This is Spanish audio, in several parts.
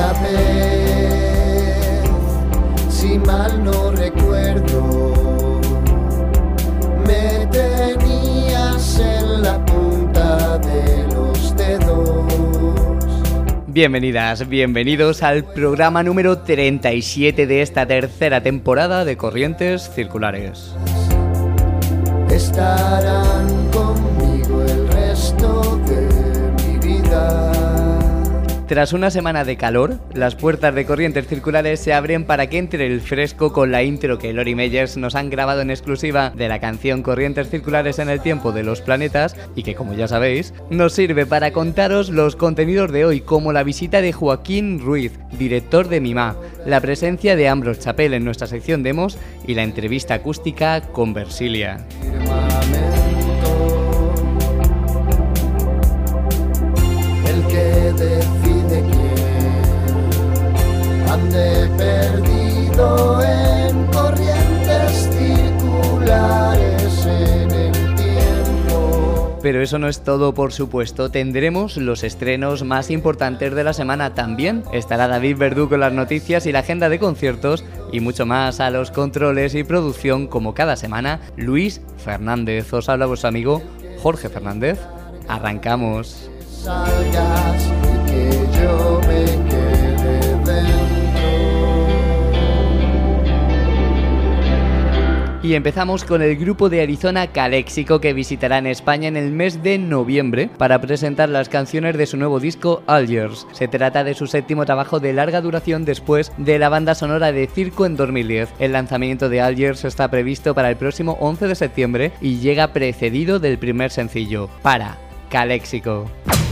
Una vez, si mal no recuerdo, me tenías en la punta de los dedos. Bienvenidas, bienvenidos al programa número 37 de esta tercera temporada de Corrientes Circulares. Estarán conmigo el resto de mi vida. Tras una semana de calor, las puertas de Corrientes Circulares se abren para que entre el fresco con la intro que Lori Meyers nos han grabado en exclusiva de la canción Corrientes Circulares en el tiempo de los planetas y que, como ya sabéis, nos sirve para contaros los contenidos de hoy, como la visita de Joaquín Ruiz, director de Mimá, la presencia de Ambrose Chapelle en nuestra sección demos y la entrevista acústica con Versilia. El que decide quién ande perdido en corrientes circulares en el tiempo. Pero eso no es todo, por supuesto. Tendremos los estrenos más importantes de la semana también. Estará David Verdú con las noticias y la agenda de conciertos y mucho más. A los controles y producción, como cada semana, Luis Fernández. Os habla vuestro amigo Jorge Fernández. Arrancamos. Salgas y que yo me quede dentro. Y empezamos con el grupo de Arizona Calexico, que visitará en España en el mes de noviembre para presentar las canciones de su nuevo disco Algiers. Se trata de su séptimo trabajo de larga duración después de la banda sonora de Circo en 2010. El lanzamiento de Algiers está previsto para el próximo 11 de septiembre y llega precedido del primer sencillo, Para Calexico.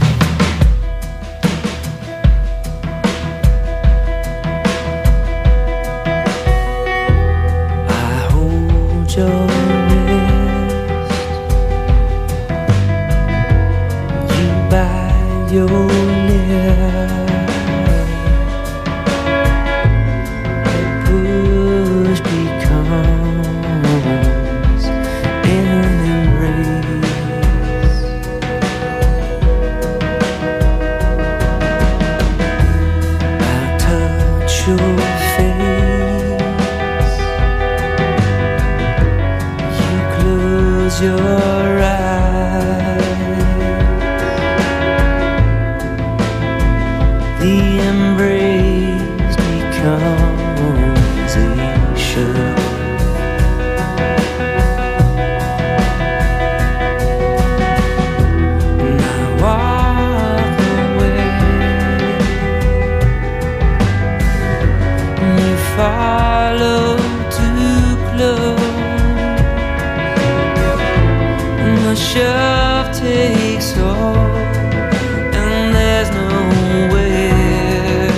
Your wrist, you bite your lip, the push becomes an embrace. I touch your face. Your eyes, the embrace becomes a show. And I walk away, and you follow too close. The shove takes hold, and there's nowhere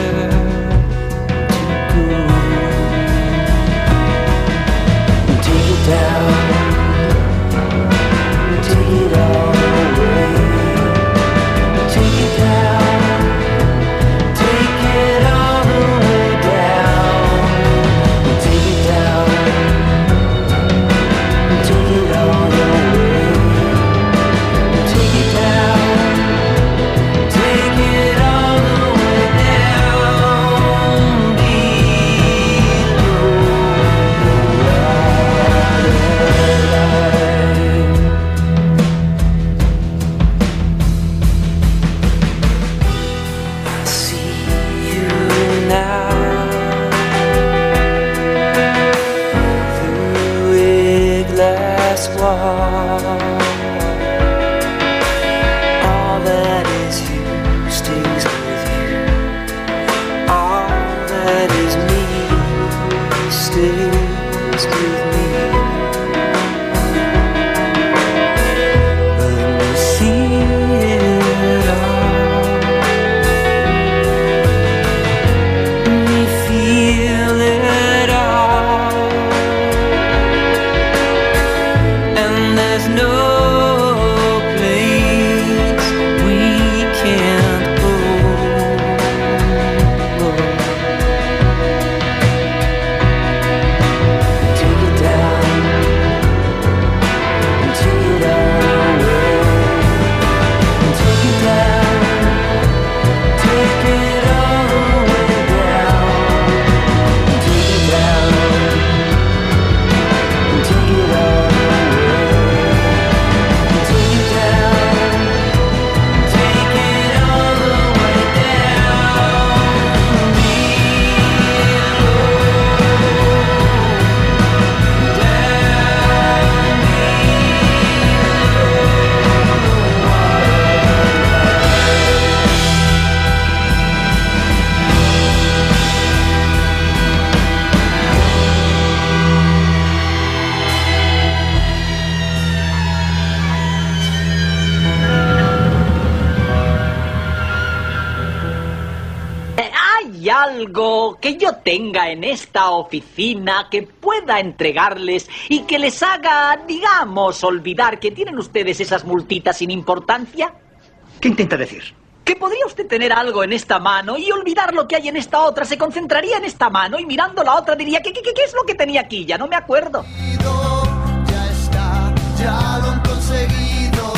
¿Hay algo que yo tenga en esta oficina que pueda entregarles y que les haga, digamos, olvidar que tienen ustedes esas multitas sin importancia? ¿Qué intenta decir? Que podría usted tener algo en esta mano y olvidar lo que hay en esta otra. Se concentraría en esta mano y mirando la otra diría, ¿qué es lo que tenía aquí? Ya no me acuerdo. Ya está, ya lo han conseguido.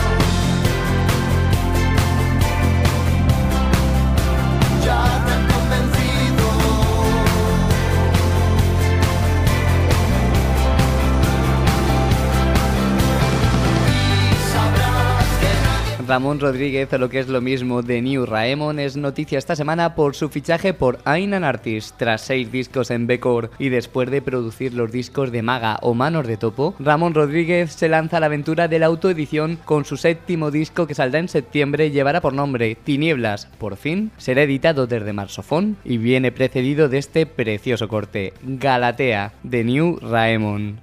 Ya te han convencido. Y sabrás que Ramón Rodríguez, o lo que es lo mismo, The New Raemon, es noticia esta semana por su fichaje por Ainan Artists. Tras 6 discos en B-Core y después de producir los discos de Maga o Manos de Topo, Ramón Rodríguez se lanza a la aventura de la autoedición con su 7º disco que saldrá en septiembre y llevará por nombre Tinieblas. Por fin, será editado desde Marsofón y viene precedido de este precioso corte, Galatea, The New Raemon.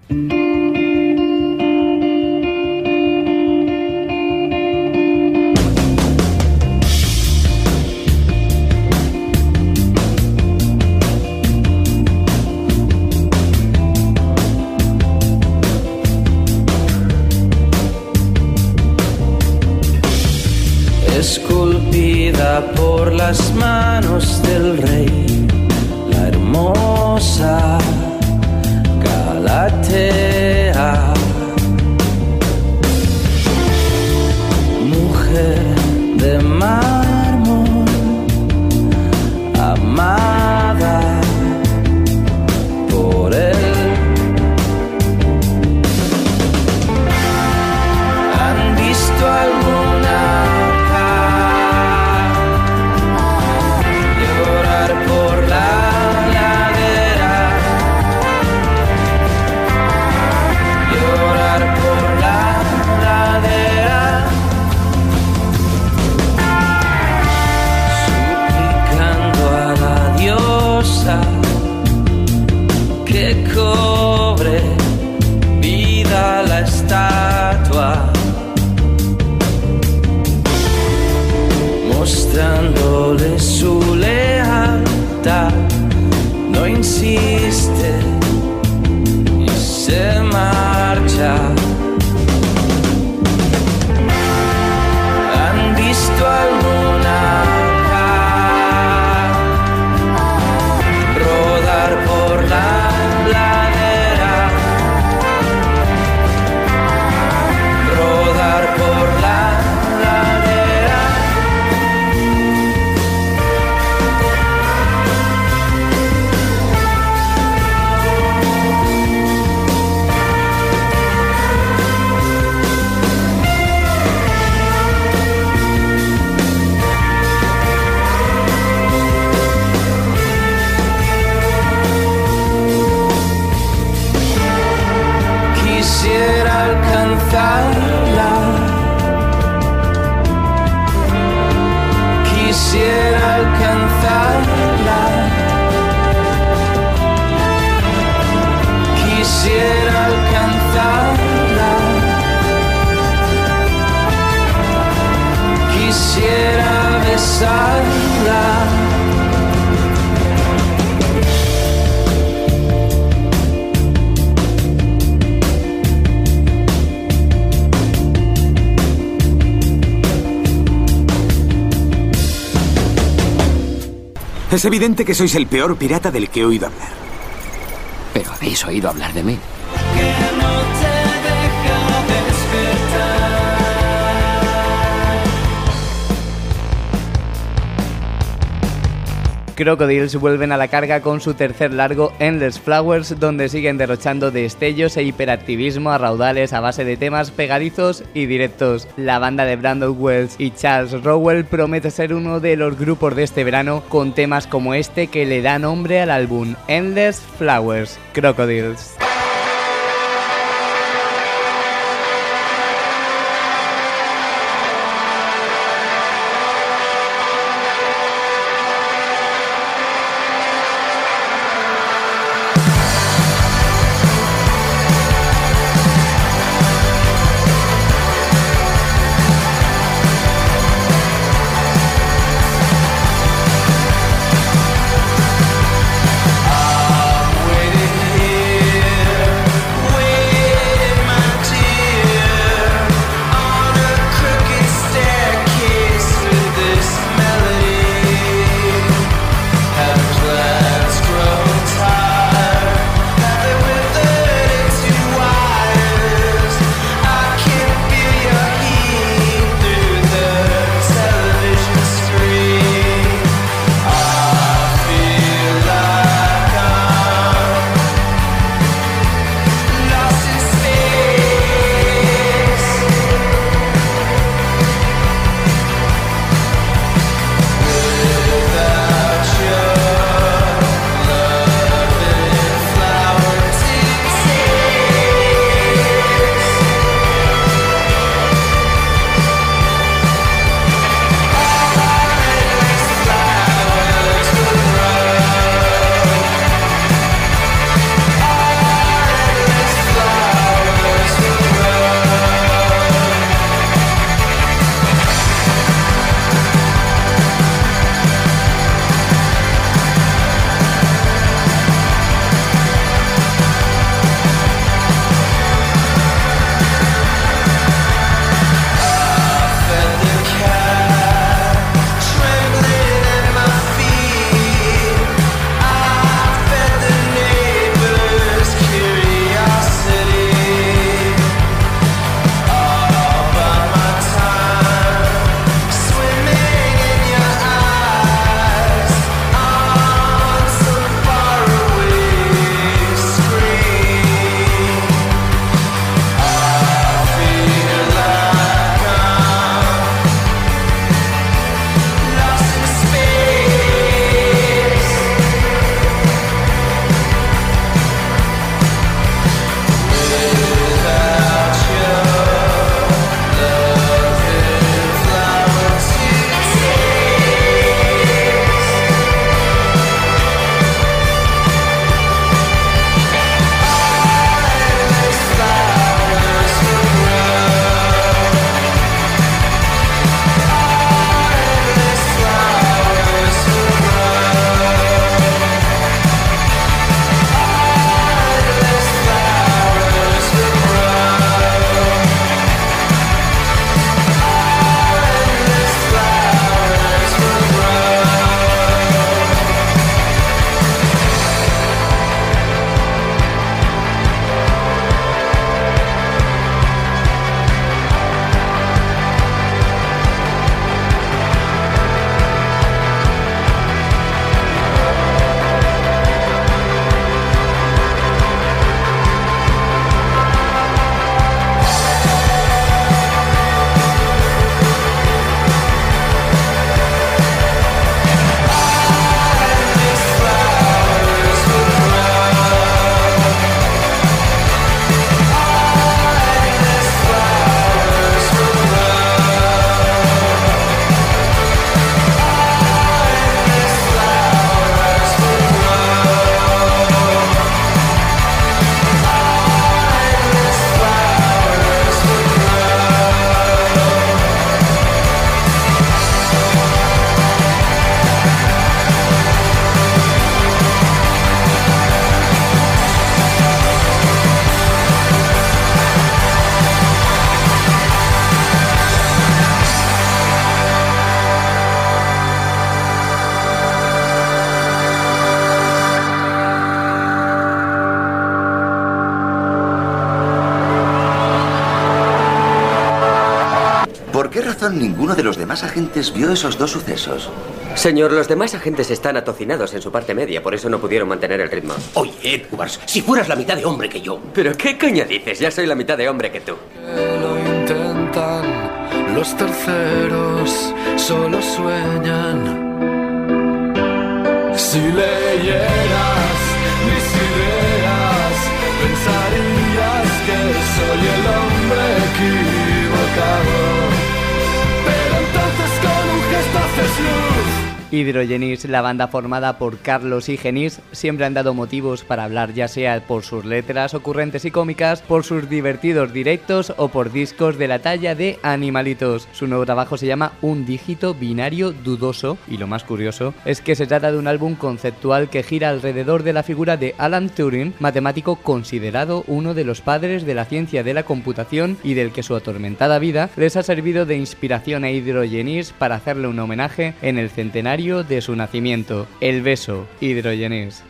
Esculpida por las manos del rey, la hermosa Galatea, mujer de mármol, amada por él. ¿Han visto alguna por la ladera, llorar por la ladera, suplicando a la diosa que cobre vida a la estatua, mostrándole su lealtad, no insiste y se marcha. ¿Han visto alguna rodar por la ladera, rodar por la ladera? Quisiera alcanzarla, quisiera alcanzarla, quisiera alcanzarla, quisiera besarla. Es evidente que sois el peor pirata del que he oído hablar. Pero habéis oído hablar de mí. Crocodiles vuelven a la carga con su tercer largo, Endless Flowers, donde siguen derrochando destellos e hiperactivismo a raudales a base de temas pegadizos y directos. La banda de Brandon Wells y Charles Rowell promete ser uno de los grupos de este verano con temas como este que le da nombre al álbum, Endless Flowers, Crocodiles. razón, ninguno de los demás agentes vio esos dos sucesos. Señor, los demás agentes están atocinados en su parte media, por eso no pudieron mantener el ritmo. Oye, Edwards, si fueras la mitad de hombre que yo... ¿Pero qué coño dices? Ya soy la mitad de hombre que tú. Lo intentan, los terceros solo sueñan. Si leyeras mis ideas, pensarías que soy el hombre equivocado. Pero entonces con un gesto haces luz. Hydrogenis, la banda formada por Carlos y Genís, siempre han dado motivos para hablar, ya sea por sus letras ocurrentes y cómicas, por sus divertidos directos o por discos de la talla de Animalitos. Su nuevo trabajo se llama Un dígito binario dudoso y lo más curioso es que se trata de un álbum conceptual que gira alrededor de la figura de Alan Turing, matemático considerado uno de los padres de la ciencia de la computación y del que su atormentada vida les ha servido de inspiración a Hydrogenis para hacerle un homenaje en el centenario de su nacimiento. El beso, Hydrogenis.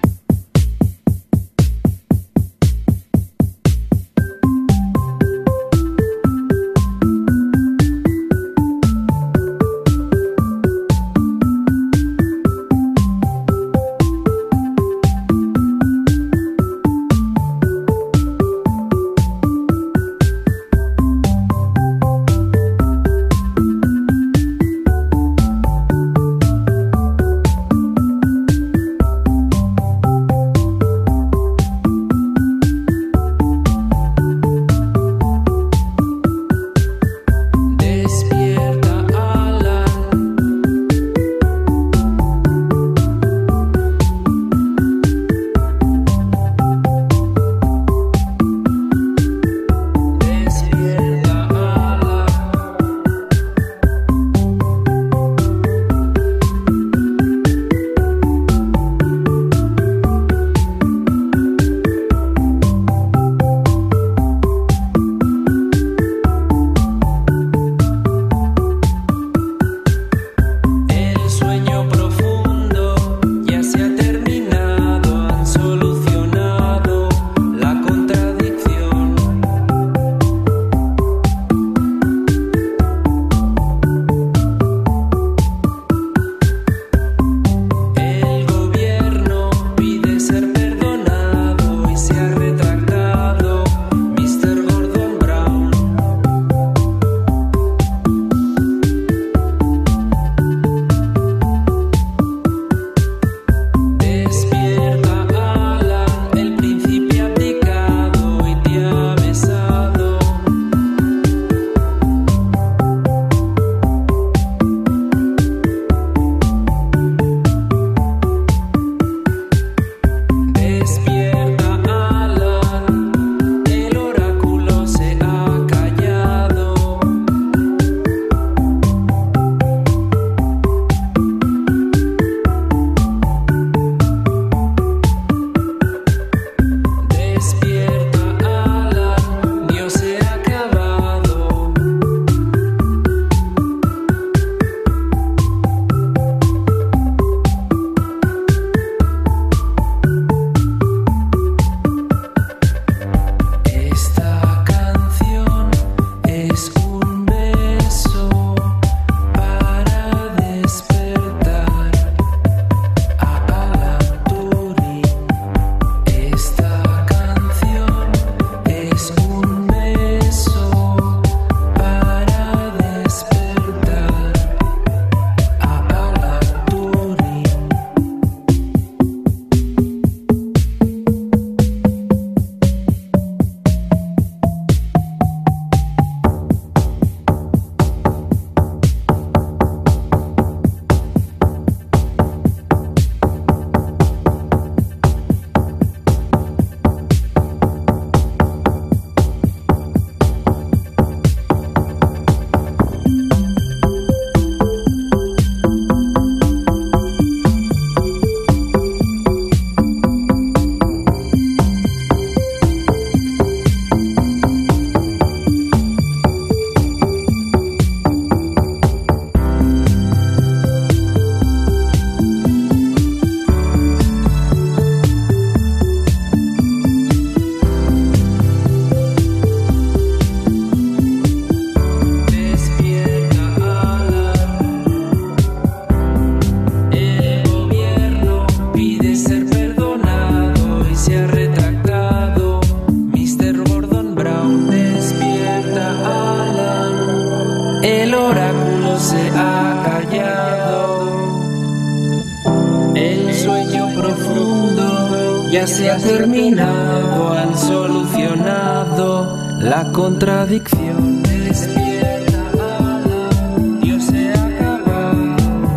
ya se ha terminado, han solucionado la contradicción. Despierta, ala, Dios se ha acabado.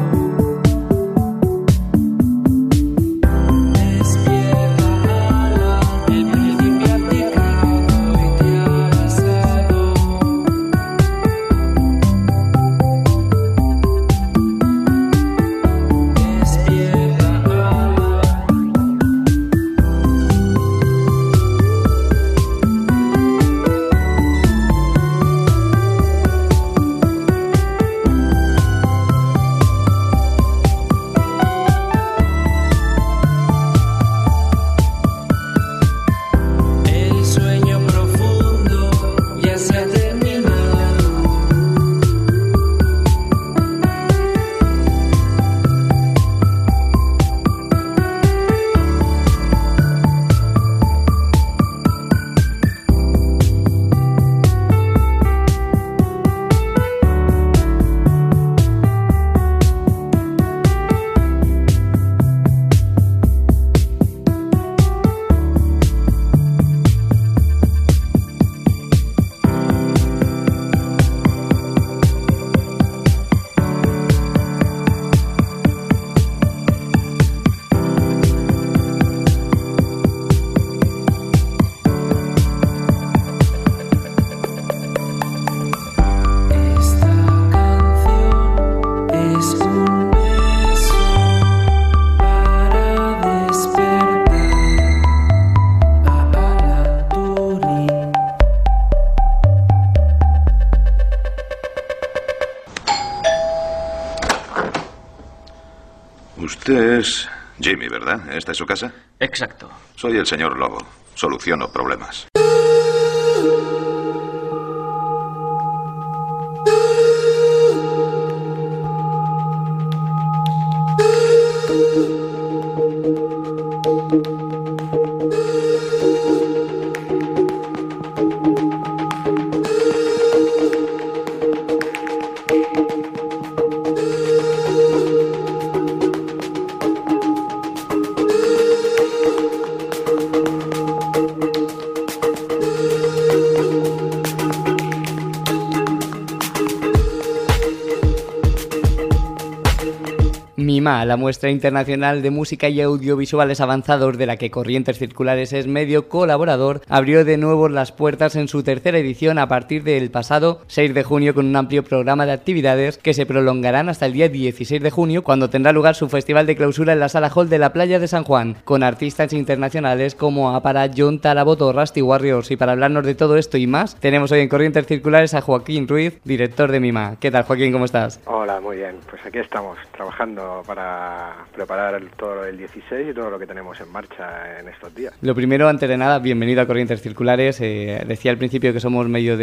Despierta, ala, el principio anticristo y te ha avisado. Usted es Jimmy, ¿verdad? ¿Esta es su casa? Exacto. Soy el señor Lobo. Soluciono problemas. MIMA, la muestra internacional de música y audiovisuales avanzados de la que Corrientes Circulares es medio colaborador, abrió de nuevo las puertas en su tercera edición a partir del pasado 6 de junio con un amplio programa de actividades que se prolongarán hasta el día 16 de junio, cuando tendrá lugar su festival de clausura en la Sala Hall de la Playa de San Juan, con artistas internacionales como Apara, John Taraboto, Rusty Warriors. Y para hablarnos de todo esto y más, tenemos hoy en Corrientes Circulares a Joaquín Ruiz, director de MIMA. ¿Qué tal, Joaquín? ¿Cómo estás? Hola, muy bien. Pues aquí estamos, trabajando para preparar todo el 16 y todo lo que tenemos en marcha en estos días. Lo primero, antes de nada, bienvenido a Corrientes Circulares. Decía al principio que somos medio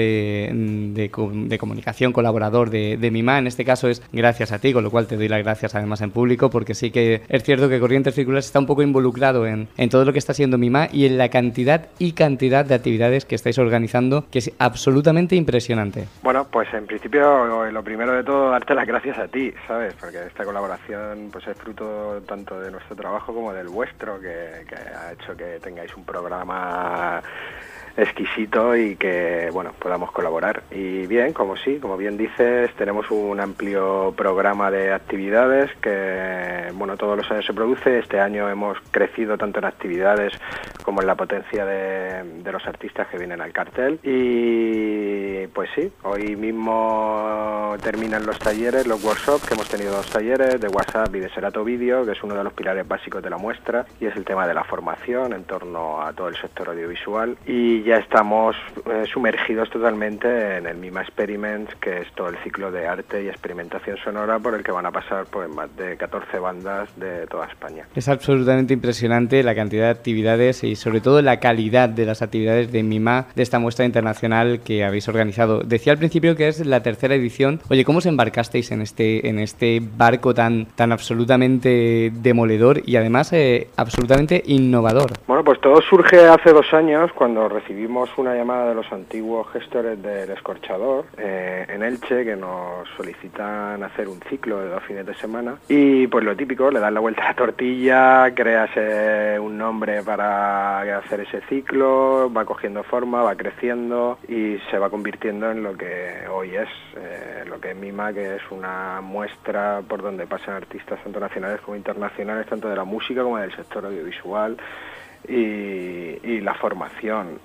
de comunicación, colaborador de MIMA. En este caso es gracias a ti, con lo cual te doy las gracias además en público, porque sí que es cierto que Corrientes Circulares está un poco involucrado en todo lo que está haciendo MIMA y en la cantidad de actividades que estáis organizando, que es absolutamente impresionante. Bueno, pues en principio lo primero de todo, darte las gracias a ti, ¿sabes? Porque esta colaboración pues es fruto tanto de nuestro trabajo como del vuestro, que ha hecho que tengáis un programa exquisito y que, bueno, podamos colaborar. Y bien, como bien dices, tenemos un amplio programa de actividades que, bueno, todos los años se produce. Este año hemos crecido tanto en actividades como en la potencia de los artistas que vienen al cartel. Y pues sí, hoy mismo terminan los talleres, los workshops, que hemos tenido 2 talleres de WhatsApp y de Serato Vídeo, que es uno de los pilares básicos de la muestra, y es el tema de la formación en torno a todo el sector audiovisual. Y ya estamos sumergidos totalmente en el MIMA Experiments, que es todo el ciclo de arte y experimentación sonora por el que van a pasar pues más de 14 bandas de toda España. Es absolutamente impresionante la cantidad de actividades y sobre todo la calidad de las actividades de MIMA, de esta muestra internacional que habéis organizado. Decía al principio que es la tercera edición. Oye, ¿cómo os embarcasteis en este barco tan absolutamente demoledor y además absolutamente innovador? Bueno, pues todo surge hace 2 años cuando recibí recibimos una llamada de los antiguos gestores del Escorchador en Elche, que nos solicitan hacer un ciclo de 2 fines de semana, y pues lo típico, le das la vuelta a la tortilla, creas un nombre para hacer ese ciclo, va cogiendo forma, va creciendo y se va convirtiendo en lo que hoy es, lo que es Mima, que es una muestra por donde pasan artistas tanto nacionales como internacionales, tanto de la música como del sector audiovisual y la formación.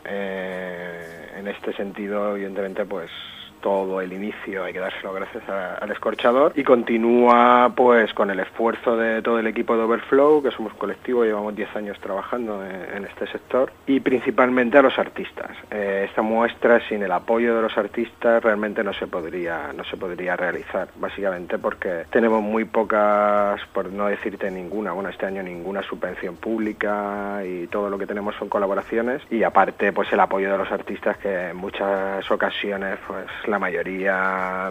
En este sentido, evidentemente, pues todo el inicio hay que dárselo gracias al Escorchador, y continúa pues con el esfuerzo de todo el equipo de Overflow, que somos un colectivo, llevamos 10 años trabajando en este sector, y principalmente a los artistas. Esta muestra, sin el apoyo de los artistas, realmente no se podría realizar, básicamente porque tenemos muy pocas, por no decirte ninguna, bueno, este año ninguna subvención pública, y todo lo que tenemos son colaboraciones, y aparte pues el apoyo de los artistas, que en muchas ocasiones pues la mayoría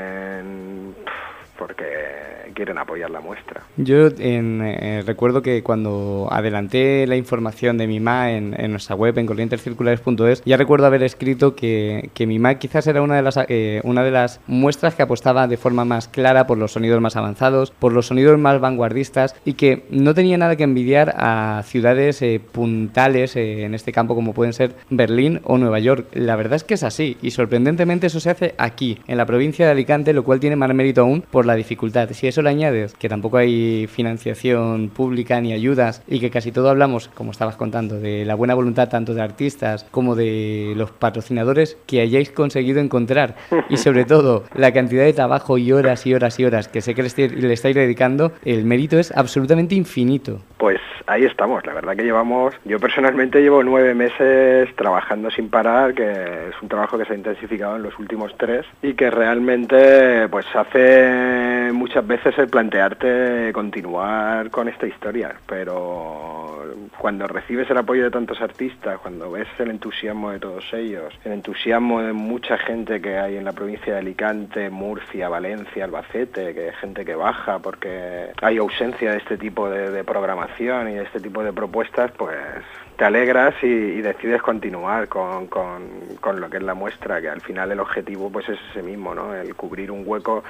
vienen porque quieren apoyar la muestra. Yo recuerdo que cuando adelanté la información de Mima en nuestra web, en corrientescirculares.es, ya recuerdo haber escrito que Mima quizás era una de las muestras que apostaba de forma más clara por los sonidos más avanzados, por los sonidos más vanguardistas, y que no tenía nada que envidiar a ciudades puntales en este campo como pueden ser Berlín o Nueva York. La verdad es que es así, y sorprendentemente eso se hace aquí, en la provincia de Alicante, lo cual tiene más mérito aún por la dificultad. Si eso le añades que tampoco hay financiación pública ni ayudas, y que casi todo hablamos, como estabas contando, de la buena voluntad tanto de artistas como de los patrocinadores que hayáis conseguido encontrar, y sobre todo la cantidad de trabajo y horas y horas y horas que sé que le estáis dedicando, el mérito es absolutamente infinito. Pues ahí estamos, la verdad que yo personalmente llevo 9 meses trabajando sin parar, que es un trabajo que se ha intensificado en los últimos 3, y que realmente pues hace muchas veces el plantearte continuar con esta historia, pero cuando recibes el apoyo de tantos artistas, cuando ves el entusiasmo de todos ellos, el entusiasmo de mucha gente que hay en la provincia de Alicante, Murcia, Valencia, Albacete, que hay gente que baja porque hay ausencia de este tipo de programación y de este tipo de propuestas, pues te alegras y decides continuar con lo que es la muestra, que al final el objetivo pues es ese mismo, ¿no? El cubrir un hueco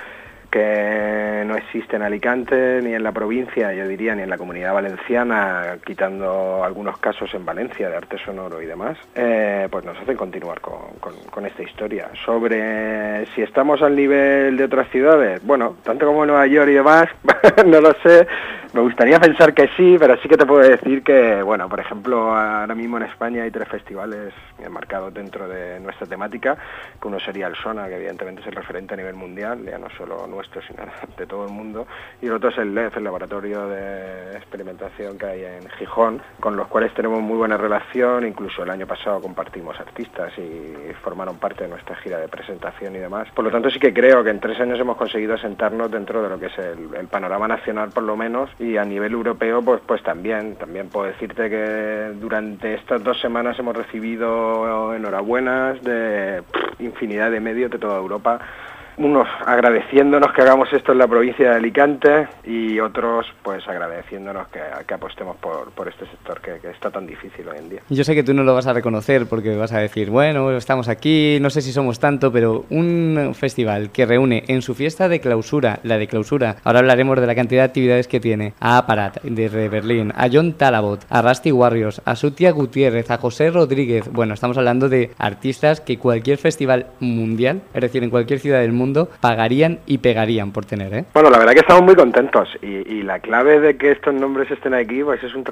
que no existe en Alicante ni en la provincia, yo diría, ni en la Comunidad Valenciana, quitando algunos casos en Valencia de arte sonoro y demás, pues nos hacen continuar con esta historia. Sobre si estamos al nivel de otras ciudades, bueno, tanto como Nueva York y demás, no lo sé, me gustaría pensar que sí, pero sí que te puedo decir que, bueno, por ejemplo, ahora mismo en España hay 3 festivales marcados dentro de nuestra temática, que uno sería el SONA, que evidentemente es el referente a nivel mundial, ya no solo nuestro, sino de todo el mundo, y el otro es el LEF, el Laboratorio de Experimentación que hay en Gijón, con los cuales tenemos muy buena relación, incluso el año pasado compartimos artistas y formaron parte de nuestra gira de presentación y demás. Por lo tanto, sí que creo que en 3 años hemos conseguido asentarnos dentro de lo que es el panorama nacional, por lo menos, y a nivel europeo pues también puedo decirte que durante estas 2 semanas hemos recibido enhorabuenas de infinidad de medios de toda Europa, unos agradeciéndonos que hagamos esto en la provincia de Alicante y otros pues agradeciéndonos que apostemos por este sector que está tan difícil hoy en día. Yo sé que tú no lo vas a reconocer porque vas a decir, bueno, estamos aquí, no sé si somos tanto, pero un festival que reúne en su fiesta de clausura, ahora hablaremos de la cantidad de actividades que tiene, a Aparat desde Berlín, a John Talabot, a Rusty Warriors, a Sutia Gutiérrez, a José Rodríguez, bueno, estamos hablando de artistas que cualquier festival mundial, es decir, en cualquier ciudad del mundo, pagarían y pegarían por tener, ¿eh? Bueno, la verdad que estamos muy contentos y la clave de que estos nombres estén aquí pues es un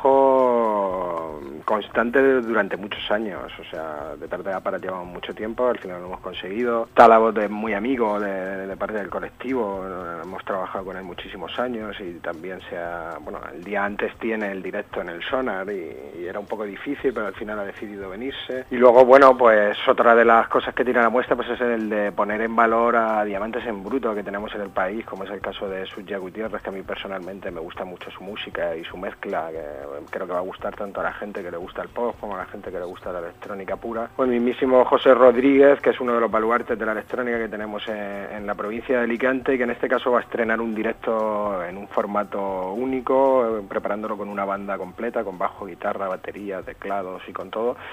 trabajo constante durante muchos años, o sea, de parte de Aparat llevamos mucho tiempo, al final lo hemos conseguido. Talabot es muy amigo de parte del colectivo, hemos trabajado con él muchísimos años y también el día antes tiene el directo en el Sonar y era un poco difícil, pero al final ha decidido venirse. Y luego, bueno, pues otra de las cosas que tiene la muestra pues es el de poner en valor a diamantes en bruto que tenemos en el país, como es el caso de Sutia Gutiérrez, que a mí personalmente me gusta mucho su música y su mezcla, que creo que va a gustar tanto a la gente que le gusta el pop como a la gente que le gusta la electrónica pura. O el mismísimo José Rodríguez, que es uno de los baluartes de la electrónica que tenemos en la provincia de Alicante, y que en este caso va a estrenar un directo en un formato único, preparándolo con una banda completa, con bajo, guitarra, batería, teclados y con todo.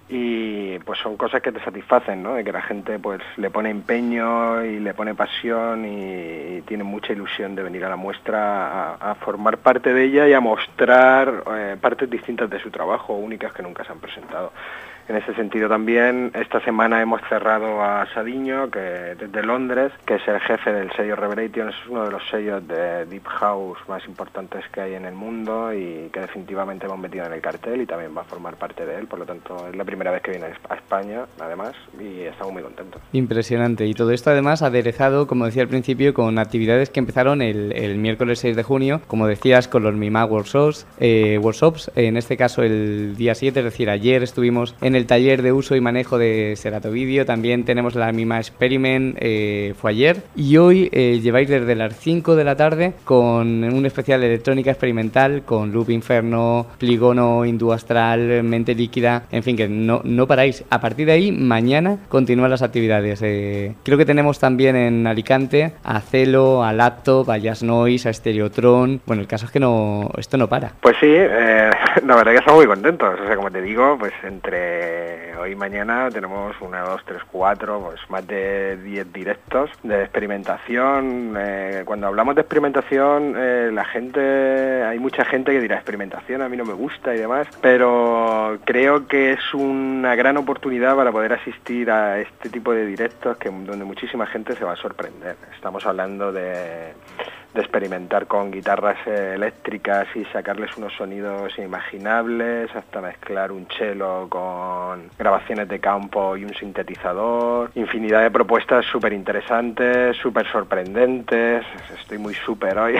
y pues son cosas que te satisfacen, ¿no? De que la gente pues le pone empeño y le pone pasión y tiene mucha ilusión de venir a la muestra a formar parte de ella y a mostrar partes distintas de su trabajo, únicas que nunca se han presentado. En ese sentido también, esta semana hemos cerrado a Sadiño, que desde Londres, que es el jefe del sello Reverberation, es uno de los sellos de Deep House más importantes que hay en el mundo y que definitivamente hemos metido en el cartel y también va a formar parte de él, por lo tanto es la primera vez que viene a España, además, y estamos muy contentos. Impresionante, y todo esto además aderezado, como decía al principio, con actividades que empezaron el miércoles 6 de junio, como decías, con los Mima Workshops, en este caso el día 7, es decir, ayer estuvimos en el taller de uso y manejo de Serato Video, también tenemos la Mima Experiment, fue ayer, y hoy lleváis desde las 5 de la tarde con un especial de electrónica experimental con Loop Inferno, Pligono, Hindú Astral, Mente Líquida, en fin, que no paráis. A partir de ahí, mañana continúan las actividades. Creo que tenemos también en Alicante a Celo, a Laptop, a Jazz Noise, a Stereotron. Bueno, el caso es que esto no para. Pues sí, la verdad que estamos muy contentos. O sea, como te digo, pues entre hoy y mañana tenemos 1, 2, 3, 4, pues más de 10 directos de experimentación. Cuando hablamos de experimentación, hay mucha gente que dirá experimentación, a mí no me gusta y demás, pero creo que es una gran oportunidad para poder asistir a este tipo de directos donde muchísima gente se va a sorprender. Estamos hablando de experimentar con guitarras eléctricas y sacarles unos sonidos inimaginables, hasta mezclar un cello con grabaciones de campo y un sintetizador, infinidad de propuestas súper interesantes, súper sorprendentes, estoy muy súper hoy,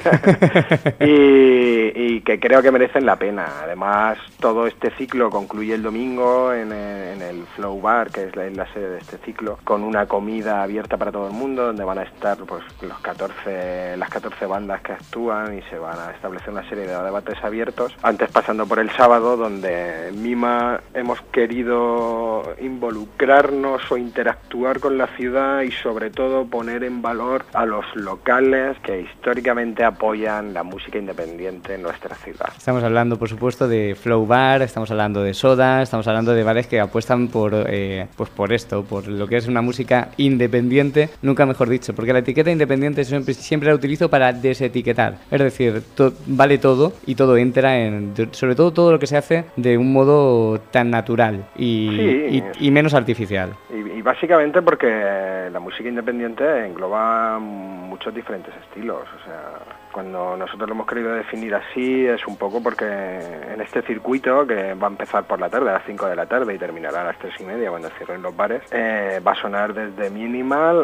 y que creo que merecen la pena. Además, todo este ciclo concluye el domingo en el Flow Bar, que es la sede de este ciclo, con una comida abierta para todo el mundo, donde van a estar pues las 14 bandas que actúan y se van a establecer una serie de debates abiertos. Antes, pasando por el sábado, donde Mima hemos querido involucrarnos o interactuar con la ciudad y sobre todo poner en valor a los locales que históricamente apoyan la música independiente en nuestra ciudad. Estamos hablando, por supuesto, de Flow Bar, estamos hablando de Soda, estamos hablando de bares que apuestan por esto, por lo que es una música independiente, nunca mejor dicho, porque la etiqueta independiente siempre la utilizo para desetiquetar, es decir, vale todo y todo entra sobre todo lo que se hace de un modo tan natural y menos artificial. Y básicamente porque la música independiente engloba muchos diferentes estilos, o sea, cuando nosotros lo hemos querido definir así es un poco porque en este circuito, que va a empezar por la tarde, a las 5 de la tarde y terminará a las 3:30 cuando cierren los bares, va a sonar desde minimal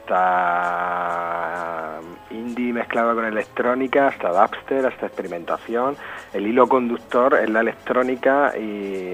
hasta indie mezclado con electrónica, hasta dubstep, hasta experimentación. El hilo conductor es la electrónica y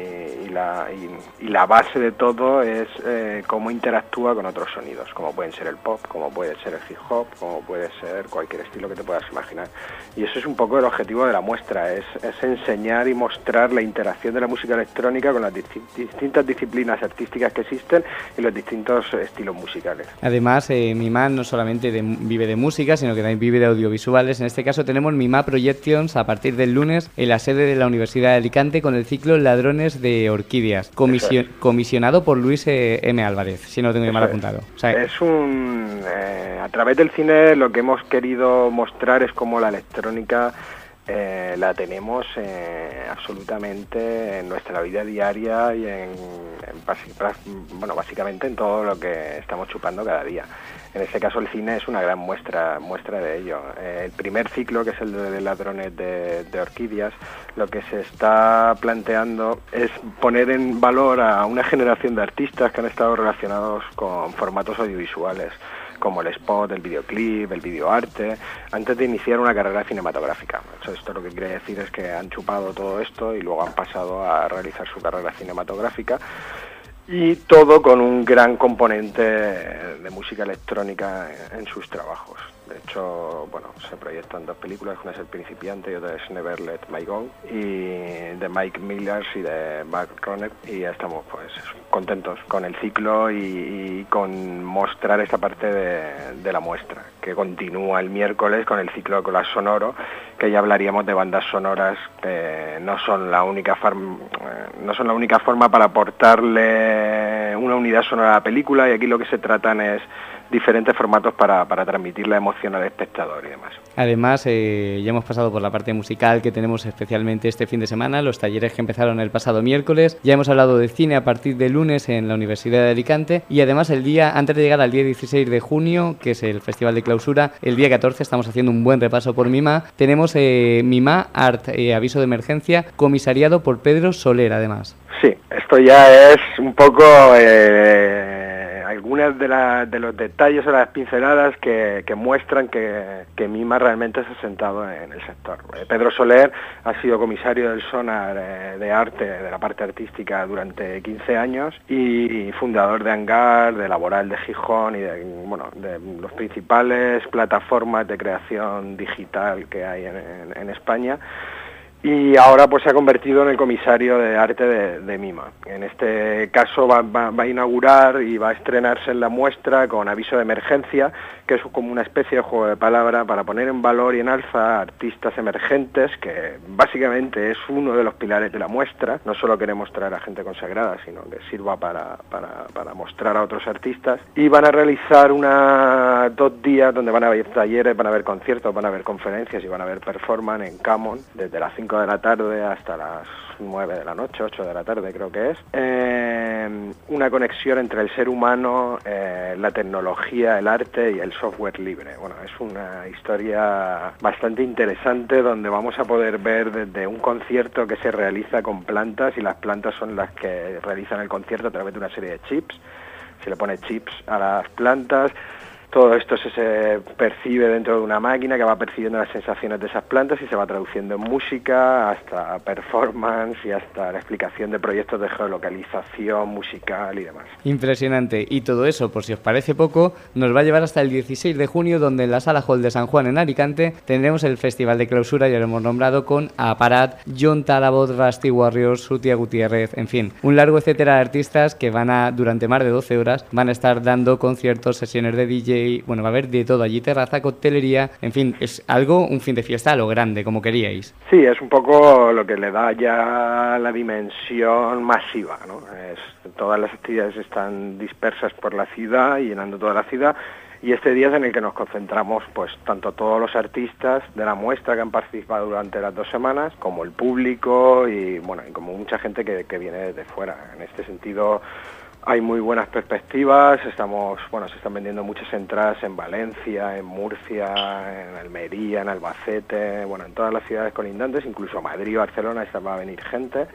la base de todo es cómo interactúa con otros sonidos, como pueden ser el pop, como puede ser el hip hop, como puede ser cualquier estilo que te puedas imaginar. Y eso es un poco el objetivo de la muestra, es enseñar y mostrar la interacción de la música electrónica con las distintas disciplinas artísticas que existen y los distintos estilos musicales. Además, Mima no solamente vive de música, sino que también vive de audiovisuales. En este caso tenemos Mima Projections a partir del lunes en la sede de la Universidad de Alicante con el ciclo Ladrones de Orquídeas, comisionado por Luis M. Álvarez, si no lo tengo mal apuntado. O sea, es a través del cine lo que hemos querido mostrar es cómo la electrónica la tenemos absolutamente en nuestra vida diaria y básicamente en todo lo que estamos chupando cada día. En este caso el cine es una gran muestra de ello. El primer ciclo, que es el de Ladrones de Orquídeas, lo que se está planteando es poner en valor a una generación de artistas que han estado relacionados con formatos audiovisuales, como el spot, el videoclip, el videoarte, antes de iniciar una carrera cinematográfica. Esto lo que quiere decir es que han chupado todo esto y luego han pasado a realizar su carrera cinematográfica. y todo con un gran componente de música electrónica en sus trabajos. De hecho, bueno, se proyectan 2 películas, una es El Principiante y otra es Never Let Me Go, y de Mike Millers y de Buck Ronet, y estamos pues contentos con el ciclo y con mostrar esta parte de la muestra, que continúa el miércoles con el ciclo de Collage Sonoro, que ya hablaríamos de bandas sonoras que no son la única forma para aportarle una unidad sonora a la película, y aquí lo que se tratan es diferentes formatos para transmitir la emoción al espectador y demás. Además, ya hemos pasado por la parte musical que tenemos especialmente este fin de semana, los talleres que empezaron el pasado miércoles, ya hemos hablado de cine a partir de lunes en la Universidad de Alicante, y además el día, antes de llegar al día 16 de junio, que es el Festival de Clausura, el día 14 estamos haciendo un buen repaso por Mima, tenemos Mima Art, aviso de emergencia, comisariado por Pedro Soler además. Sí, esto ya es un poco algunas de los detalles o las pinceladas que muestran que Mima realmente se ha sentado en el sector. Pedro Soler ha sido comisario del Sonar de arte, de la parte artística, durante 15 años y fundador de Hangar, de Laboral de Gijón y de los principales plataformas de creación digital que hay en España. Y ahora pues se ha convertido en el comisario de arte de Mima. En este caso va a inaugurar y va a estrenarse en la muestra con aviso de emergencia, que es como una especie de juego de palabra para poner en valor y en alza a artistas emergentes, que básicamente es uno de los pilares de la muestra. No solo queremos traer a gente consagrada, sino que sirva para mostrar a otros artistas. Y van a realizar 2 días donde van a haber talleres, van a haber conciertos, van a haber conferencias y van a haber performance en Camon, desde las 5 de la tarde hasta las 9 de la noche, 8 de la tarde creo que es. Una conexión entre el ser humano, la tecnología, el arte y el software libre. Bueno, es una historia bastante interesante donde vamos a poder ver desde un concierto que se realiza con plantas, y las plantas son las que realizan el concierto a través de una serie de chips. Se le pone chips a las plantas. Todo esto se percibe dentro de una máquina que va percibiendo las sensaciones de esas plantas y se va traduciendo en música, hasta performance y hasta la explicación de proyectos de geolocalización musical y demás. Impresionante. Y todo eso, por si os parece poco, nos va a llevar hasta el 16 de junio, donde en la Sala Hall de San Juan en Alicante tendremos el Festival de Clausura, ya lo hemos nombrado, con Aparat, John Talabot, Rusty Warriors, Sutia Gutiérrez, en fin, un largo etcétera de artistas que durante más de 12 horas, van a estar dando conciertos, sesiones de DJ. Bueno, va a haber de todo allí, terraza, coctelería, en fin, es un fin de fiesta a lo grande, como queríais. Sí, es un poco lo que le da ya la dimensión masiva, ¿no? Todas las actividades están dispersas por la ciudad y llenando toda la ciudad, y este día es en el que nos concentramos pues tanto todos los artistas de la muestra que han participado durante las 2 semanas, como el público y como mucha gente que viene desde fuera. En este sentido, hay muy buenas perspectivas, se están vendiendo muchas entradas en Valencia, en Murcia, en Almería, en Albacete, en todas las ciudades colindantes, incluso Madrid y Barcelona va a venir gente.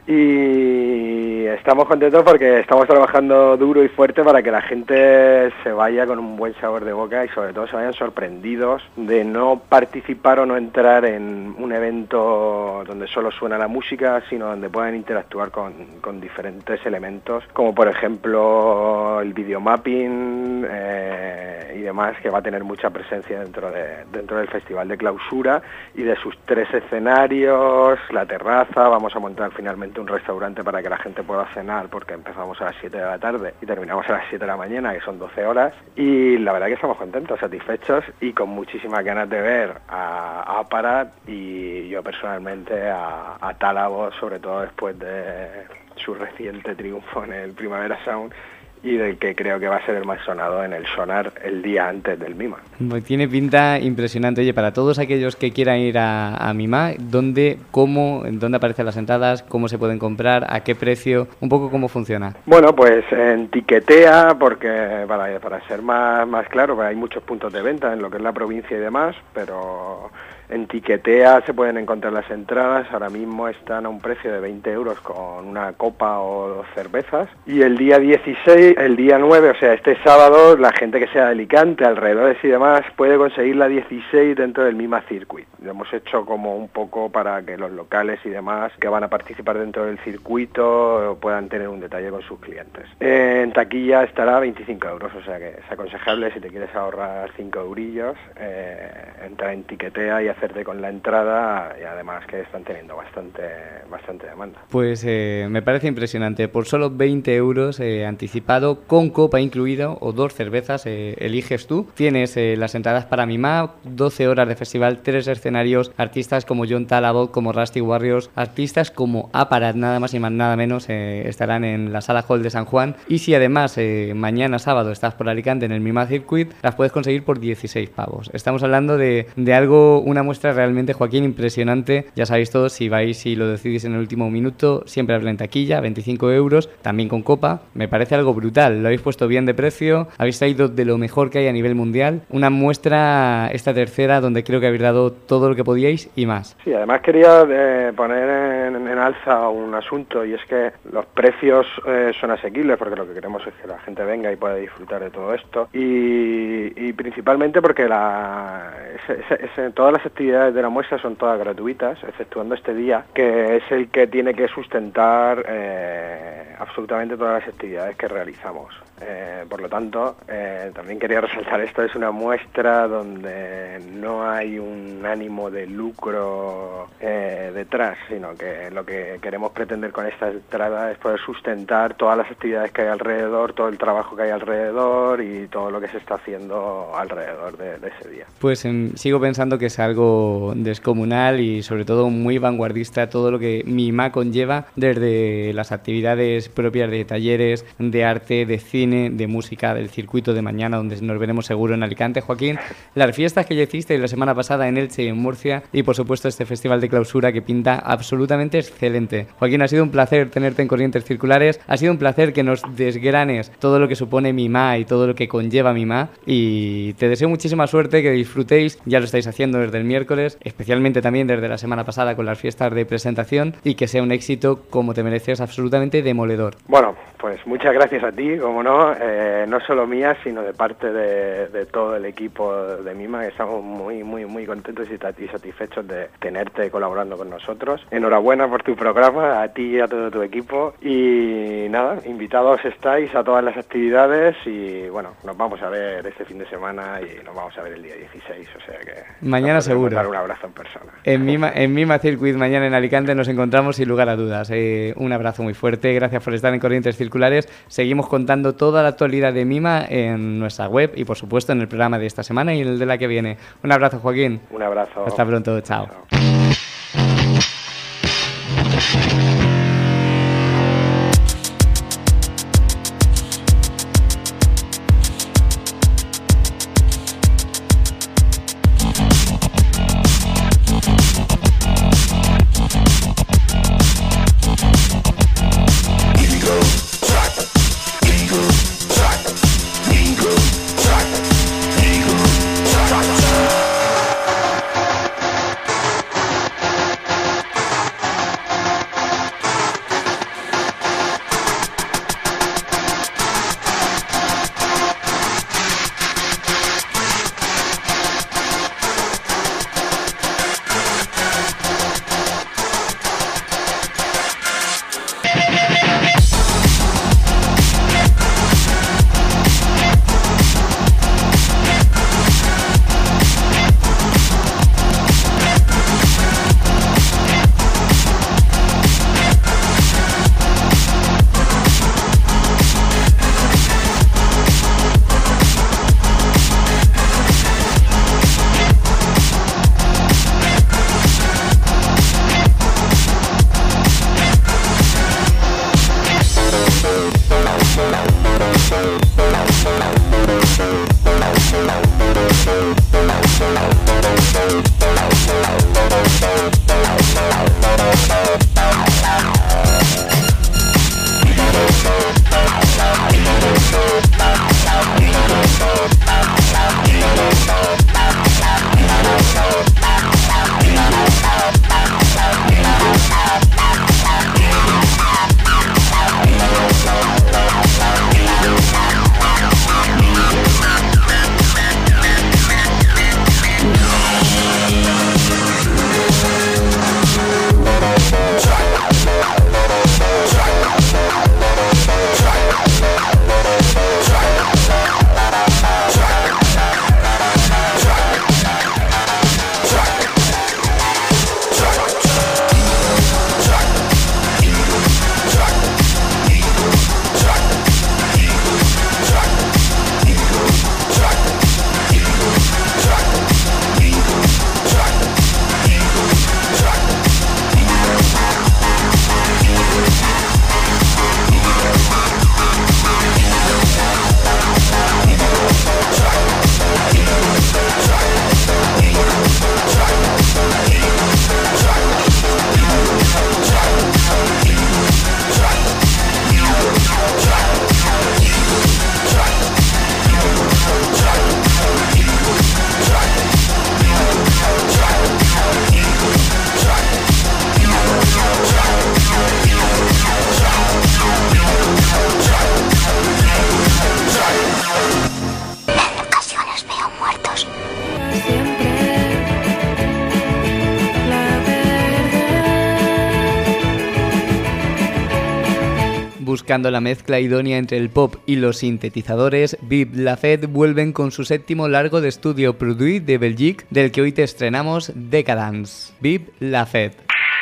Y estamos contentos porque estamos trabajando duro y fuerte para que la gente se vaya con un buen sabor de boca y sobre todo se vayan sorprendidos de no participar o no entrar en un evento donde solo suena la música, sino donde puedan interactuar con diferentes elementos, como por ejemplo el videomapping y demás, que va a tener mucha presencia dentro del Festival de Clausura y de sus 3 escenarios, la terraza. Vamos a montar finalmente un restaurante para que la gente pueda cenar, porque empezamos a las 7 de la tarde y terminamos a las 7 de la mañana, que son 12 horas, y la verdad que estamos contentos, satisfechos y con muchísimas ganas de ver a Aparat y yo personalmente a Talabot, sobre todo después de su reciente triunfo en el Primavera Sound, y del que creo que va a ser el más sonado en el Sonar el día antes del Mima. Tiene pinta impresionante. Oye, para todos aquellos que quieran ir a Mima, ¿dónde aparecen las entradas? ¿Cómo se pueden comprar? ¿A qué precio? Un poco cómo funciona. Bueno, pues en Tiquetea, porque para ser más claro, hay muchos puntos de venta en lo que es la provincia y demás, pero En Tiquetea se pueden encontrar las entradas, ahora mismo están a un precio de 20 euros con una copa o 2 cervezas. Y el día 16, el día 9, o sea, este sábado, la gente que sea de Alicante, alrededores y demás, puede conseguir la 16 dentro del Mima Circuit. Lo hemos hecho como un poco para que los locales y demás que van a participar dentro del circuito puedan tener un detalle con sus clientes. En taquilla estará a 25 euros, o sea que es aconsejable si te quieres ahorrar 5 eurillos, entrar en Tiquetea y hacerte con la entrada, y además que están teniendo bastante demanda. Pues me parece impresionante. Por solo 20 euros anticipado, con copa incluido o 2 cervezas, eliges tú. Tienes las entradas para Mima, 12 horas de festival, 3 escenarios, artistas como John Talabot, como Rusty Warriors, artistas como Aparat, nada más y nada menos, estarán en la Sala Hall de San Juan. Y si además mañana sábado estás por Alicante en el Mima Circuit, las puedes conseguir por 16 pavos. Estamos hablando de algo, una muestra realmente, Joaquín, impresionante. Ya sabéis todos, si vais y lo decidís en el último minuto, siempre habla en taquilla, 25 euros, también con copa. Me parece algo brutal, lo habéis puesto bien de precio, habéis traído de lo mejor que hay a nivel mundial. Una muestra, esta tercera, donde creo que habéis dado todo lo que podíais y más. Sí, además quería poner en alza un asunto, y es que los precios son asequibles, porque lo que queremos es que la gente venga y pueda disfrutar de todo esto, y principalmente porque todas las actividades de la muestra son todas gratuitas, exceptuando este día, que es el que tiene que sustentar absolutamente todas las actividades que realizamos. Por lo tanto, también quería resaltar esto, es una muestra donde no hay un ánimo de lucro detrás, sino que lo que queremos pretender con esta entrada es poder sustentar todas las actividades que hay alrededor, todo el trabajo que hay alrededor y todo lo que se está haciendo alrededor de ese día. Pues sigo pensando que es algo descomunal y sobre todo muy vanguardista todo lo que Mima conlleva, desde las actividades propias de talleres, de arte, de cine, de música, del circuito de mañana, donde nos veremos seguro en Alicante, Joaquín, las fiestas que ya hiciste la semana pasada en Elche y en Murcia, y por supuesto este festival de clausura que pinta absolutamente excelente. Joaquín, ha sido un placer tenerte en Corrientes Circulares, ha sido un placer que nos desgranes todo lo que supone Mima y todo lo que conlleva Mima, y te deseo muchísima suerte, que disfrutéis, ya lo estáis haciendo desde el miércoles, especialmente también desde la semana pasada con las fiestas de presentación, y que sea un éxito como te mereces, absolutamente demoledor. Bueno, pues muchas gracias a ti, como no solo mía, sino de parte de todo el equipo de Mima, que estamos muy contentos y satisfechos de tenerte colaborando con nosotros. Enhorabuena por tu programa, a ti y a todo tu equipo, y nada, invitados estáis a todas las actividades, y bueno, nos vamos a ver este fin de semana y nos vamos a ver el día 16, o sea que mañana seguro dar un abrazo en persona. En Mima Circuit mañana en Alicante nos encontramos sin lugar a dudas. Un abrazo muy fuerte, gracias por estar en Corrientes Circulares. Seguimos contando toda la actualidad de Mima en nuestra web y por supuesto en el programa de esta semana y en el de la que viene. Un abrazo, Joaquín. Un abrazo. Hasta pronto, chao. Buscando la mezcla idónea entre el pop y los sintetizadores, Vive la Fête vuelven con su séptimo largo de estudio Produit de Belgique, del que hoy te estrenamos Decadence. Vive la Fête.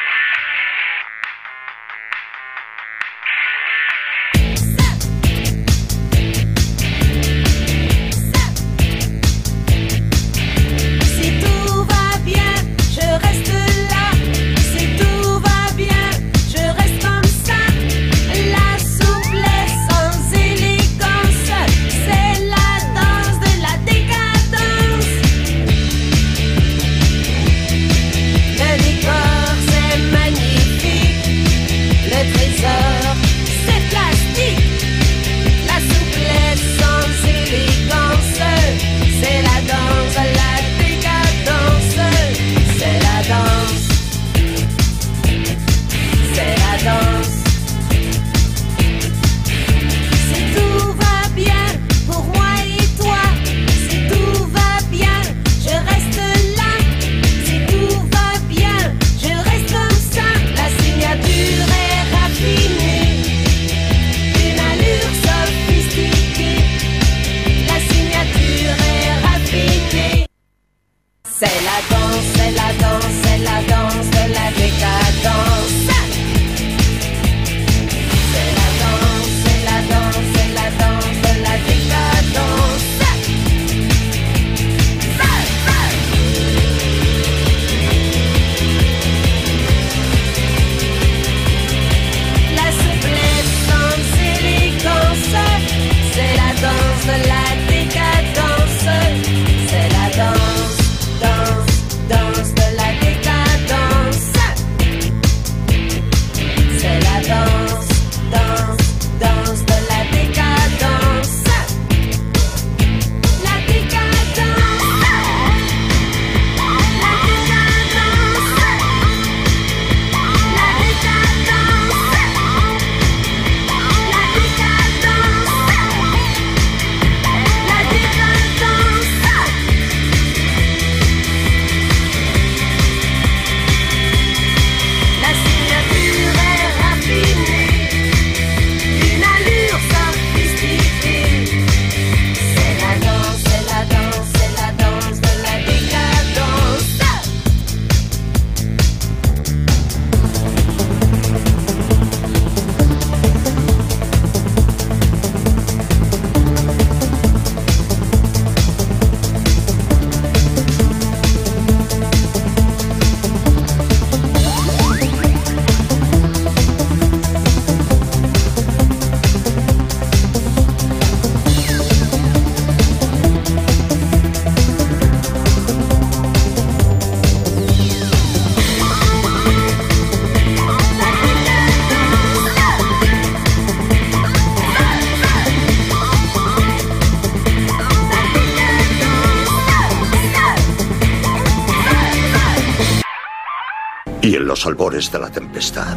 Y en los albores de la tempestad,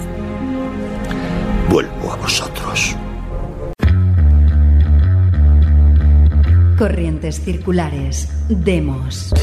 vuelvo a vosotros. Corrientes circulares, Demos.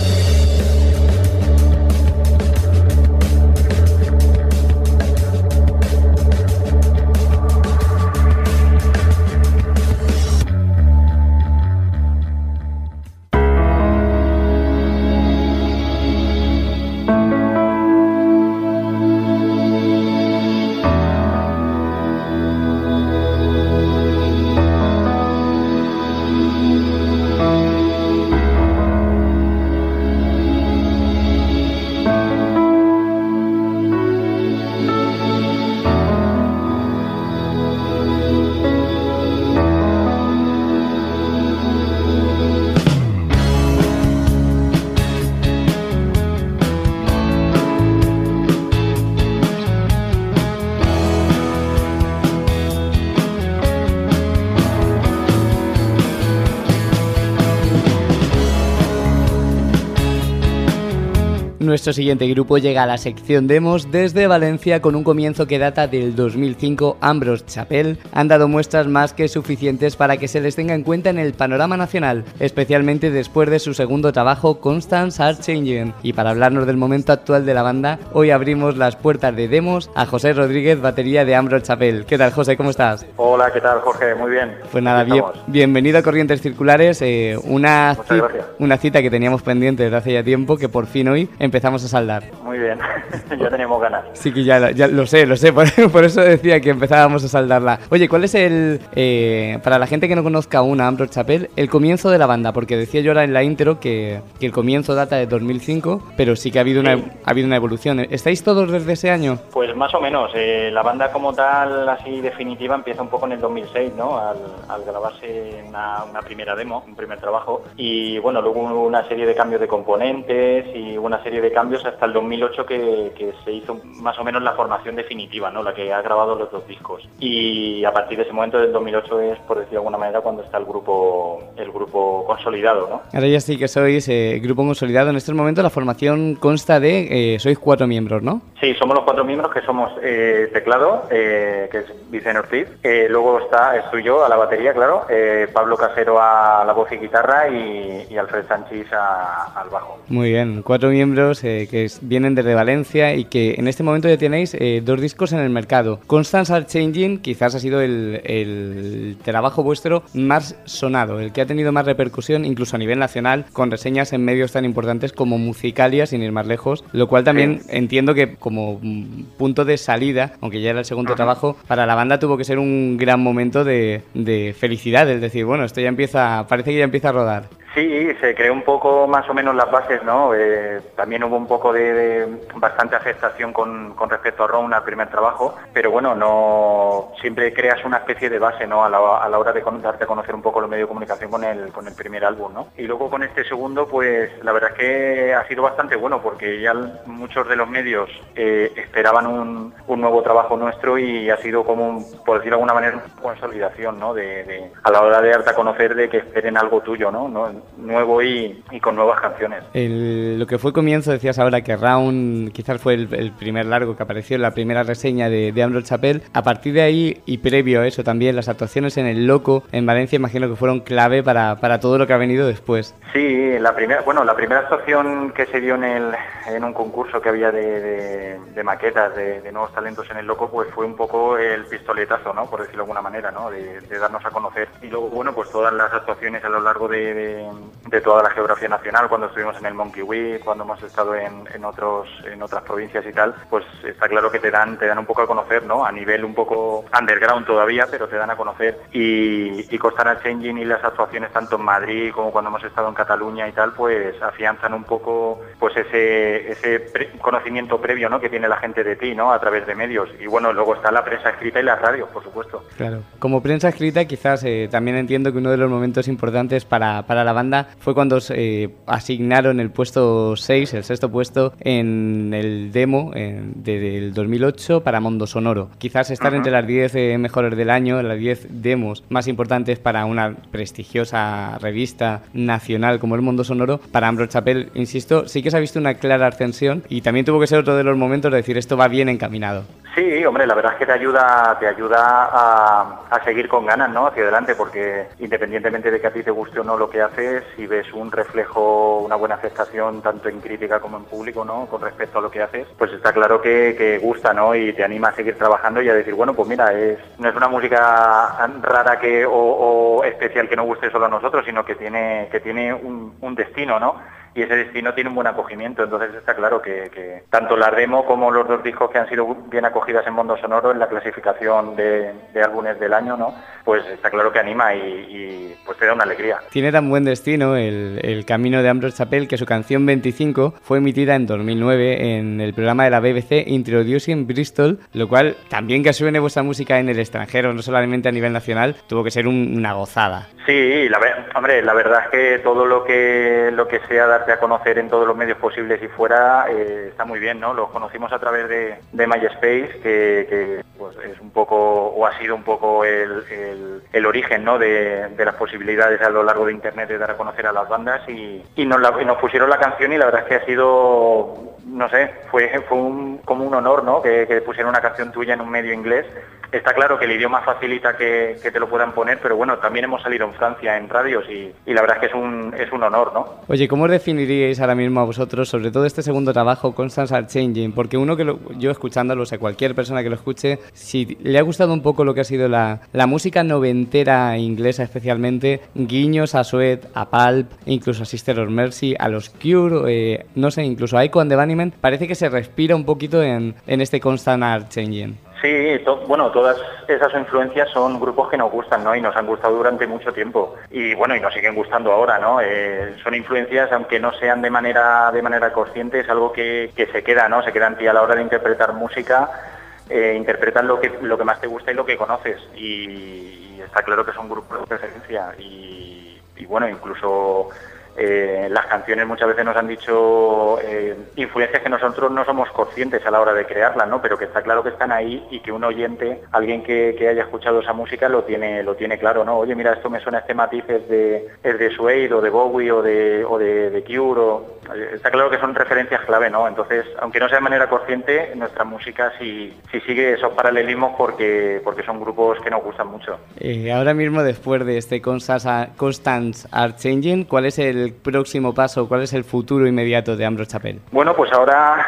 Nuestro siguiente grupo llega a la sección Demos desde Valencia con un comienzo que data del 2005. Ambrose Chapelle han dado muestras más que suficientes para que se les tenga en cuenta en el panorama nacional, especialmente después de su segundo trabajo, Constance Are Changing. Y para hablarnos del momento actual de la banda, hoy abrimos las puertas de Demos a José Rodríguez, batería de Ambrose Chapelle. ¿Qué tal, José? ¿Cómo estás? Hola, ¿qué tal, Jorge? Muy bien. Pues nada, bienvenido a Corrientes Circulares, una cita que teníamos pendiente desde hace ya tiempo, que por fin hoy empezamos a saldar. Muy bien, ya teníamos ganas. Sí, que ya lo sé, por eso decía que empezábamos a saldarla. Oye, ¿cuál es para la gente que no conozca aún a Ambrose Chapelle, el comienzo de la banda? Porque decía yo ahora en la intro que el comienzo data de 2005, pero sí que ha habido una evolución. ¿Estáis todos desde ese año? Pues más o menos, la banda como tal, así definitiva, empieza un poco en el 2006, ¿no? Al grabarse una primera demo, un primer trabajo, y bueno, luego hubo una serie de cambios de componentes y una serie de cambios hasta el 2008 que se hizo más o menos la formación definitiva, ¿no? La que ha grabado los dos discos. Y a partir de ese momento del 2008 es, por decirlo de alguna manera, cuando está el grupo consolidado, ¿no? Ahora ya sí que sois grupo consolidado. En estos momentos la formación consta de, sois 4 miembros, ¿no? Sí, somos los 4 miembros, que somos teclado, que es Vicente Ortiz, luego estoy yo a la batería, claro, Pablo Casero a la voz y guitarra y Alfred Sánchez al bajo. Muy bien, 4 miembros que vienen desde Valencia y que en este momento ya tenéis 2 discos en el mercado. Constance Are Changing quizás ha sido el trabajo vuestro más sonado, el que ha tenido más repercusión incluso a nivel nacional, con reseñas en medios tan importantes como Musicalia, sin ir más lejos, lo cual también entiendo que como punto de salida, aunque ya era el segundo trabajo, para la banda tuvo que ser un gran momento de felicidad, es decir, bueno, esto parece que ya empieza a rodar. Sí, se creó un poco más o menos las bases, ¿no? También hubo un poco de bastante aceptación con respecto a Ron, al primer trabajo, pero bueno, no siempre creas una especie de base, ¿no? A la hora de darte a conocer un poco los medios de comunicación con el primer álbum, ¿no? Y luego con este segundo, pues la verdad es que ha sido bastante bueno, porque ya muchos de los medios esperaban un nuevo trabajo nuestro y ha sido como, por decirlo de alguna manera, una consolidación, ¿no? A la hora de darte a conocer de que esperen algo tuyo, ¿no? Nuevo y con nuevas canciones. Lo que fue comienzo, decías ahora que Round quizás fue el primer largo que apareció en la primera reseña de Ambrose Chapelle. A partir de ahí y previo a eso también, las actuaciones en El Loco en Valencia imagino que fueron clave para todo lo que ha venido después. Sí, la primera actuación que se dio en un concurso que había de maquetas de nuevos talentos en El Loco, pues fue un poco el pistoletazo, ¿no? Por decirlo de alguna manera, ¿no? De darnos a conocer. Y luego, bueno, pues todas las actuaciones a lo largo de toda la geografía nacional, cuando estuvimos en el Monkey Week, cuando hemos estado en otras provincias y tal, pues está claro que te dan un poco a conocer, ¿no? A nivel un poco underground todavía, pero te dan a conocer. Y Constance Are Changing y las actuaciones tanto en Madrid como cuando hemos estado en Cataluña y tal, pues afianzan un poco pues ese conocimiento previo, ¿no? Que tiene la gente de ti, ¿no? A través de medios. Y bueno, luego está la prensa escrita y las radios, por supuesto. Claro. Como prensa escrita, quizás también entiendo que uno de los momentos importantes para la banda fue cuando asignaron el puesto 6, el sexto puesto en el demo del 2008 para Mondo Sonoro. Quizás estar entre las 10 mejores del año, las 10 demos más importantes para una prestigiosa revista nacional como el Mondo Sonoro, para Ambrose Chapelle, insisto, sí que se ha visto una clara ascensión y también tuvo que ser otro de los momentos de decir esto va bien encaminado. Sí, hombre, la verdad es que te ayuda a seguir con ganas, ¿no? Hacia adelante, porque independientemente de que a ti te guste o no lo que haces, si ves un reflejo, una buena aceptación tanto en crítica como en público, ¿no? Con respecto a lo que haces, pues está claro que gusta, ¿no? Y te anima a seguir trabajando y a decir, bueno, pues mira, no es una música rara o especial que no guste solo a nosotros, sino que tiene un destino, ¿no? Y ese destino tiene un buen acogimiento, entonces está claro que tanto la demo como los 2 discos que han sido bien acogidas en Mondo Sonoro en la clasificación de álbumes del año, ¿no? Pues está claro que anima y pues te da una alegría. Tiene tan buen destino el camino de Ambrose Chapelle que su canción 25 fue emitida en 2009 en el programa de la BBC Introducing Bristol, lo cual también que suene vuestra música en el extranjero, no solamente a nivel nacional, tuvo que ser una gozada. Sí, hombre, la verdad es que todo lo que sea dar darte a conocer en todos los medios posibles y fuera, está muy bien, ¿no? Los conocimos a través de MySpace, que pues es un poco, o ha sido un poco el origen, ¿no? de las posibilidades a lo largo de Internet de dar a conocer a las bandas, y nos pusieron la canción, y la verdad es que ha sido, no sé, fue como un honor, ¿no? Que pusieran una canción tuya en un medio inglés. Está claro que el idioma facilita que te lo puedan poner, pero bueno, también hemos salido en Francia en radios y la verdad es que es un honor, ¿no? Oye, ¿cómo os definiríais ahora mismo a vosotros, sobre todo este segundo trabajo, Constants Are Changing? Porque yo escuchándolo, o sea, cualquier persona que lo escuche, si le ha gustado un poco lo que ha sido la música noventera inglesa especialmente, guiños a Sweat, a Pulp, incluso a Sister of Mercy, a los Cure, no sé, incluso a Echo and the Bunnymen, parece que se respira un poquito en este Constants Are Changing. Sí, bueno, todas esas influencias son grupos que nos gustan, ¿no? Y nos han gustado durante mucho tiempo. Y bueno, y nos siguen gustando ahora, ¿no? Son influencias, aunque no sean de manera consciente, es algo que se queda, ¿no? Se queda en ti a la hora de interpretar música. Interpretas lo que más te gusta y lo que conoces. Y está claro que son grupos de referencia. Y bueno, incluso... las canciones muchas veces nos han dicho influencias que nosotros no somos conscientes a la hora de crearlas, ¿no? Pero que está claro que están ahí y que un oyente, alguien que haya escuchado esa música lo tiene claro, ¿no? Oye, mira, esto me suena, este matiz es de Suede o de Bowie o de Cure. Está claro que son referencias clave, ¿no? Entonces, aunque no sea de manera consciente, nuestra música sí sigue esos paralelismos porque son grupos que nos gustan mucho. Ahora mismo, después de este Constants Are Changing, ¿cuál es el próximo paso? ¿Cuál es el futuro inmediato de Ambrose Chapel? Bueno, pues ahora,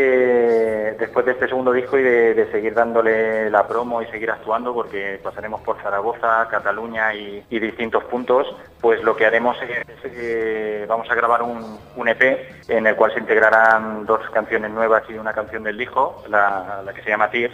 después de este segundo disco y de seguir dándole la promo y seguir actuando, porque pasaremos por Zaragoza, Cataluña y distintos puntos, pues lo que haremos es vamos a grabar un EP en el cual se integrarán 2 canciones nuevas y una canción del disco, la que se llama Tears,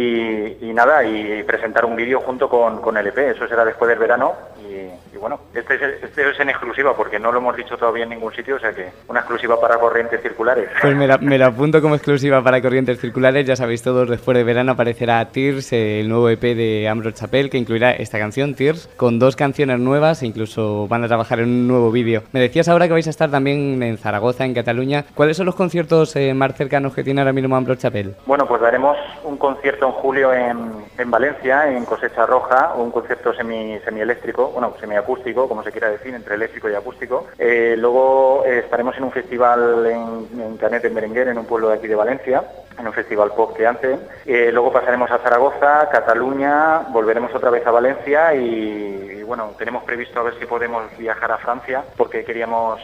y nada, y presentar un vídeo junto con el EP. Eso será después del verano, y bueno, este es en exclusiva porque no lo hemos dicho todavía en ningún sitio, o sea que una exclusiva para Corrientes Circulares. Pues me lo apunto como exclusiva para Corrientes Circulares. Ya sabéis todos, después de verano aparecerá Tears, el nuevo EP de Ambrose Chapel, que incluirá esta canción, Tears, con 2 canciones nuevas e incluso van a trabajar en un nuevo vídeo. Me decías ahora que vais a estar también en Zaragoza, en Cataluña. ¿Cuáles son los conciertos más cercanos que tiene ahora mismo Ambrose Chapel? Bueno, pues daremos un concierto en julio en Valencia, en Cosecha Roja, un concierto semieléctrico, bueno, semiacústico, como se quiera decir, entre eléctrico y acústico. Luego estaremos en un festival en Canet, en Berenguer, en un pueblo de aquí de Valencia, en un festival pop que hacen. Luego pasaremos a Zaragoza, Cataluña, volveremos otra vez a Valencia y bueno, tenemos previsto a ver si podemos viajar a Francia, porque queríamos...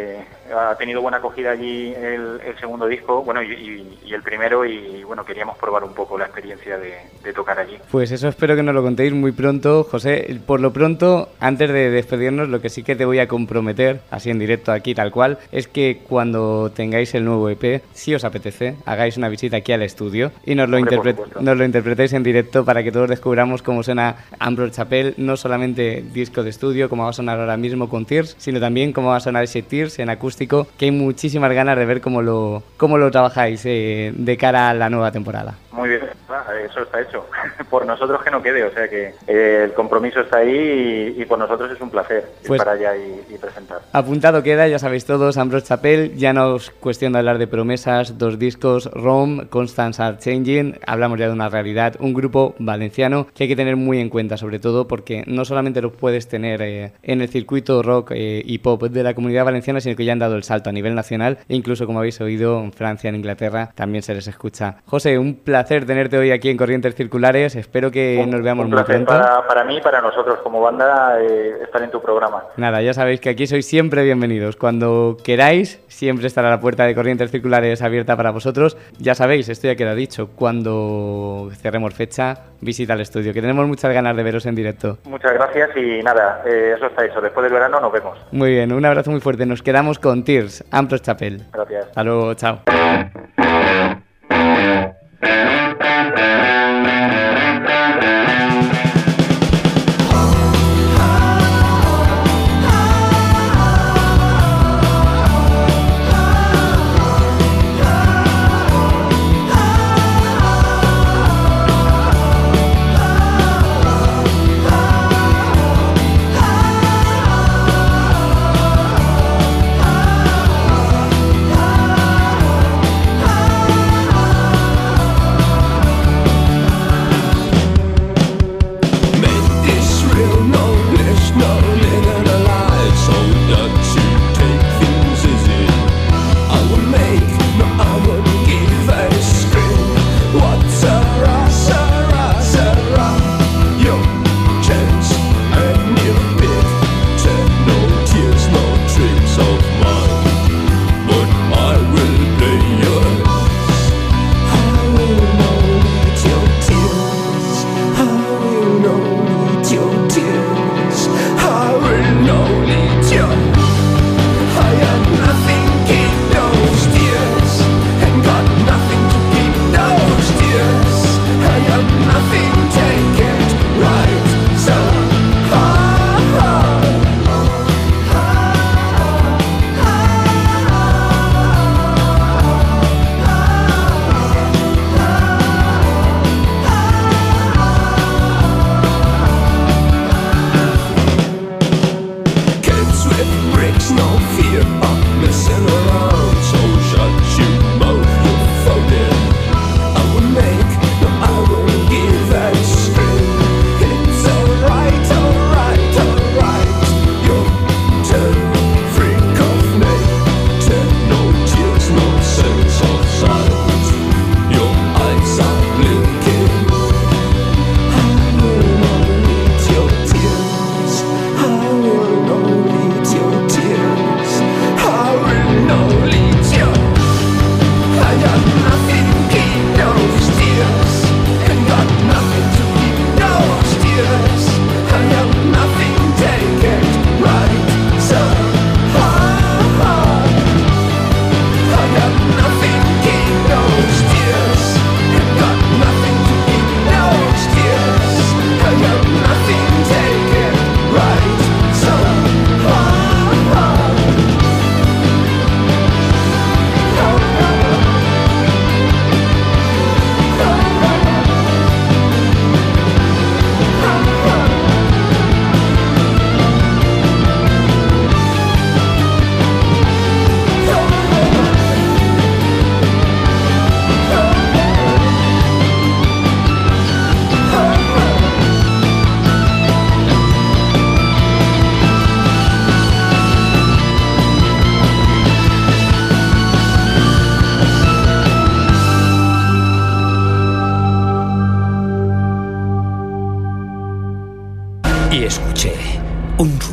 ha tenido buena acogida allí el segundo disco, bueno, y el primero, y bueno, queríamos probar un poco la experiencia de tocar allí. Pues eso espero que nos lo contéis muy pronto, José. Por lo pronto, antes de despedirnos, lo que sí que te voy a comprometer, así en directo aquí tal cual, es que cuando tengáis el nuevo EP, si os apetece, hagáis una visita aquí al estudio y nos lo interpretéis en directo para que todos descubramos cómo suena Ambrose Chapel, no solamente disco de estudio, como va a sonar ahora mismo con Tears, sino también cómo va a sonar ese Tears en acústico, que hay muchísimas ganas de ver cómo lo trabajáis de cara a la nueva temporada. Muy bien, eso está hecho. Por nosotros que no quede, o sea que el compromiso está ahí y por nosotros es un placer ir para allá y presentar. Apuntado queda, ya sabéis todos, Ambrose Chapel, ya no es cuestión de hablar de promesas, 2 discos, Rome, Constants Are Changing, hablamos ya de una realidad, un grupo valenciano que hay que tener muy en cuenta, sobre todo porque no solamente lo puedes tener en el circuito rock y pop de la Comunidad Valenciana, sino que ya han dado el salto a nivel nacional e incluso, como habéis oído, en Francia, en Inglaterra, también se les escucha. José, un placer tenerte hoy aquí en Corrientes Circulares, espero que nos veamos muy pronto. Para mí y para nosotros como banda estar en tu programa. Nada, ya sabéis que aquí sois siempre bienvenidos, cuando queráis, siempre estará la puerta de Corrientes Circulares abierta para vosotros. Ya sabéis, esto ya queda dicho, cuando cerremos fecha, visita al estudio, que tenemos muchas ganas de veros en directo. Muchas gracias y nada, eso está hecho, después del verano nos vemos. Muy bien, un abrazo muy fuerte, nos quedamos con Tears, Ambrose Chapel. Gracias. Hasta luego, chao.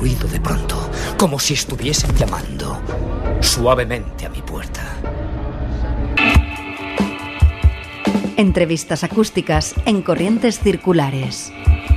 ruido de pronto, como si estuviesen llamando suavemente a mi puerta. Entrevistas acústicas en Corrientes Circulares.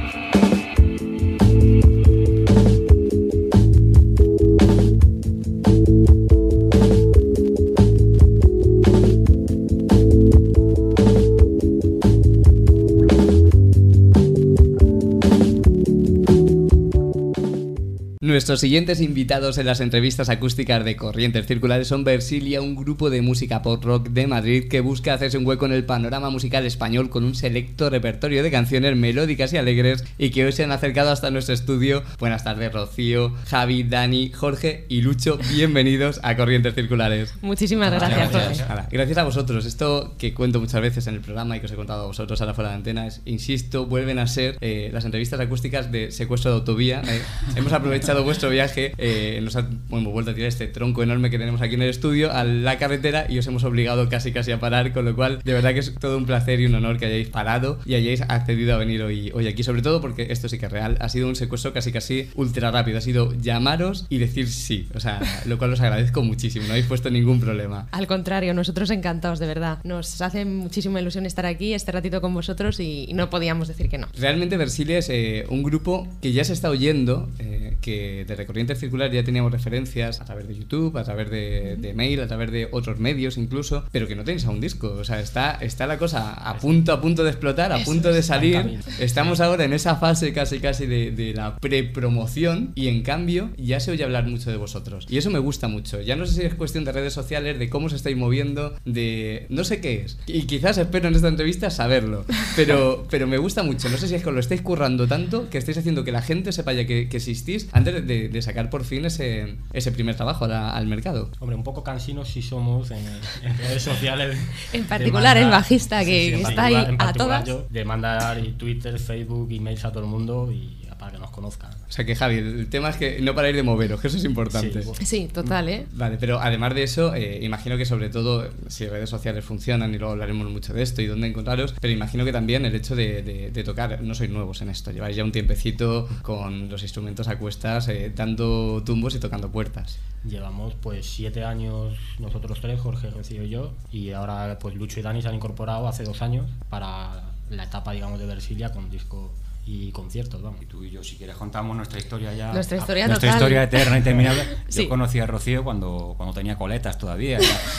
Nuestros siguientes invitados en las entrevistas acústicas de Corrientes Circulares son Versilia, un grupo de música pop-rock de Madrid que busca hacerse un hueco en el panorama musical español con un selecto repertorio de canciones melódicas y alegres y que hoy se han acercado hasta nuestro estudio. Buenas tardes, Rocío, Javi, Dani, Jorge y Lucho. Bienvenidos a Corrientes Circulares. Muchísimas gracias, Jorge. Gracias a vosotros. Esto que cuento muchas veces en el programa y que os he contado a vosotros ahora fuera de antena es, insisto, vuelven a ser las entrevistas acústicas de Secuestro de Autovía. Hemos aprovechado vuestro viaje, nos hemos vuelto a tirar este tronco enorme que tenemos aquí en el estudio a la carretera y os hemos obligado casi a parar, con lo cual de verdad que es todo un placer y un honor que hayáis parado y hayáis accedido a venir hoy aquí, sobre todo porque esto sí que es real, ha sido un secuestro casi ultra rápido, ha sido llamaros y decir sí, o sea, lo cual os agradezco muchísimo, no habéis puesto ningún problema. Al contrario, nosotros encantados, de verdad, nos hace muchísima ilusión estar aquí este ratito con vosotros y no podíamos decir que no. Realmente Versilia es un grupo que ya se está oyendo, que de Corrientes Circulares ya teníamos referencias a través de YouTube, a través de mail, a través de otros medios incluso, pero que no tenéis aún disco, o sea, está la cosa a punto de explotar, a punto de salir. Estamos ahora en esa fase casi de la prepromoción y en cambio ya se oye hablar mucho de vosotros y eso me gusta mucho. Ya no sé si es cuestión de redes sociales, de cómo se estáis moviendo, de no sé qué es, y quizás espero en esta entrevista saberlo, pero me gusta mucho. No sé si es que lo estáis currando tanto que estáis haciendo que la gente sepa ya que existís antes de sacar por fin ese primer trabajo al mercado. Hombre, un poco cansinos sí somos en redes sociales. En particular el bajista que está ahí a todas. De mandar Twitter, Facebook, emails a todo el mundo y para que nos conozcan. O sea que Javi, el tema es que no paráis de moveros, que eso es importante. Sí, total, Vale, pero además de eso, imagino que sobre todo, si redes sociales funcionan, y luego hablaremos mucho de esto y dónde encontraros, pero imagino que también el hecho de tocar, no sois nuevos en esto, lleváis ya un tiempecito con los instrumentos a cuestas, dando tumbos y tocando puertas. Llevamos pues 7 años nosotros tres, Jorge, Rocío y yo, y ahora pues Lucho y Dani se han incorporado hace 2 años para la etapa, digamos, de Versilia con disco y conciertos, vamos. Y tú y yo, si quieres, contamos nuestra historia ya. Nuestra historia eterna, interminable. Sí. Yo conocí a Rocío cuando tenía coletas todavía.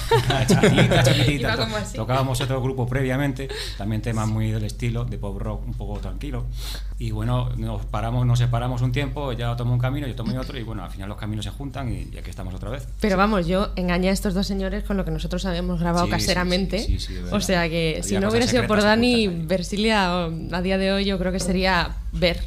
Chiquitita. Tocábamos otro grupo previamente, también temas muy del estilo, de pop rock un poco tranquilo. Y bueno, nos separamos un tiempo, ella tomó un camino, yo tomé otro, y bueno, al final los caminos se juntan y aquí estamos otra vez. Pero vamos, yo engañé a estos dos señores con lo que nosotros habíamos grabado caseramente. Sí, o sea que había si no hubiera sido por Dani, Versilia a día de hoy yo creo que sería ver,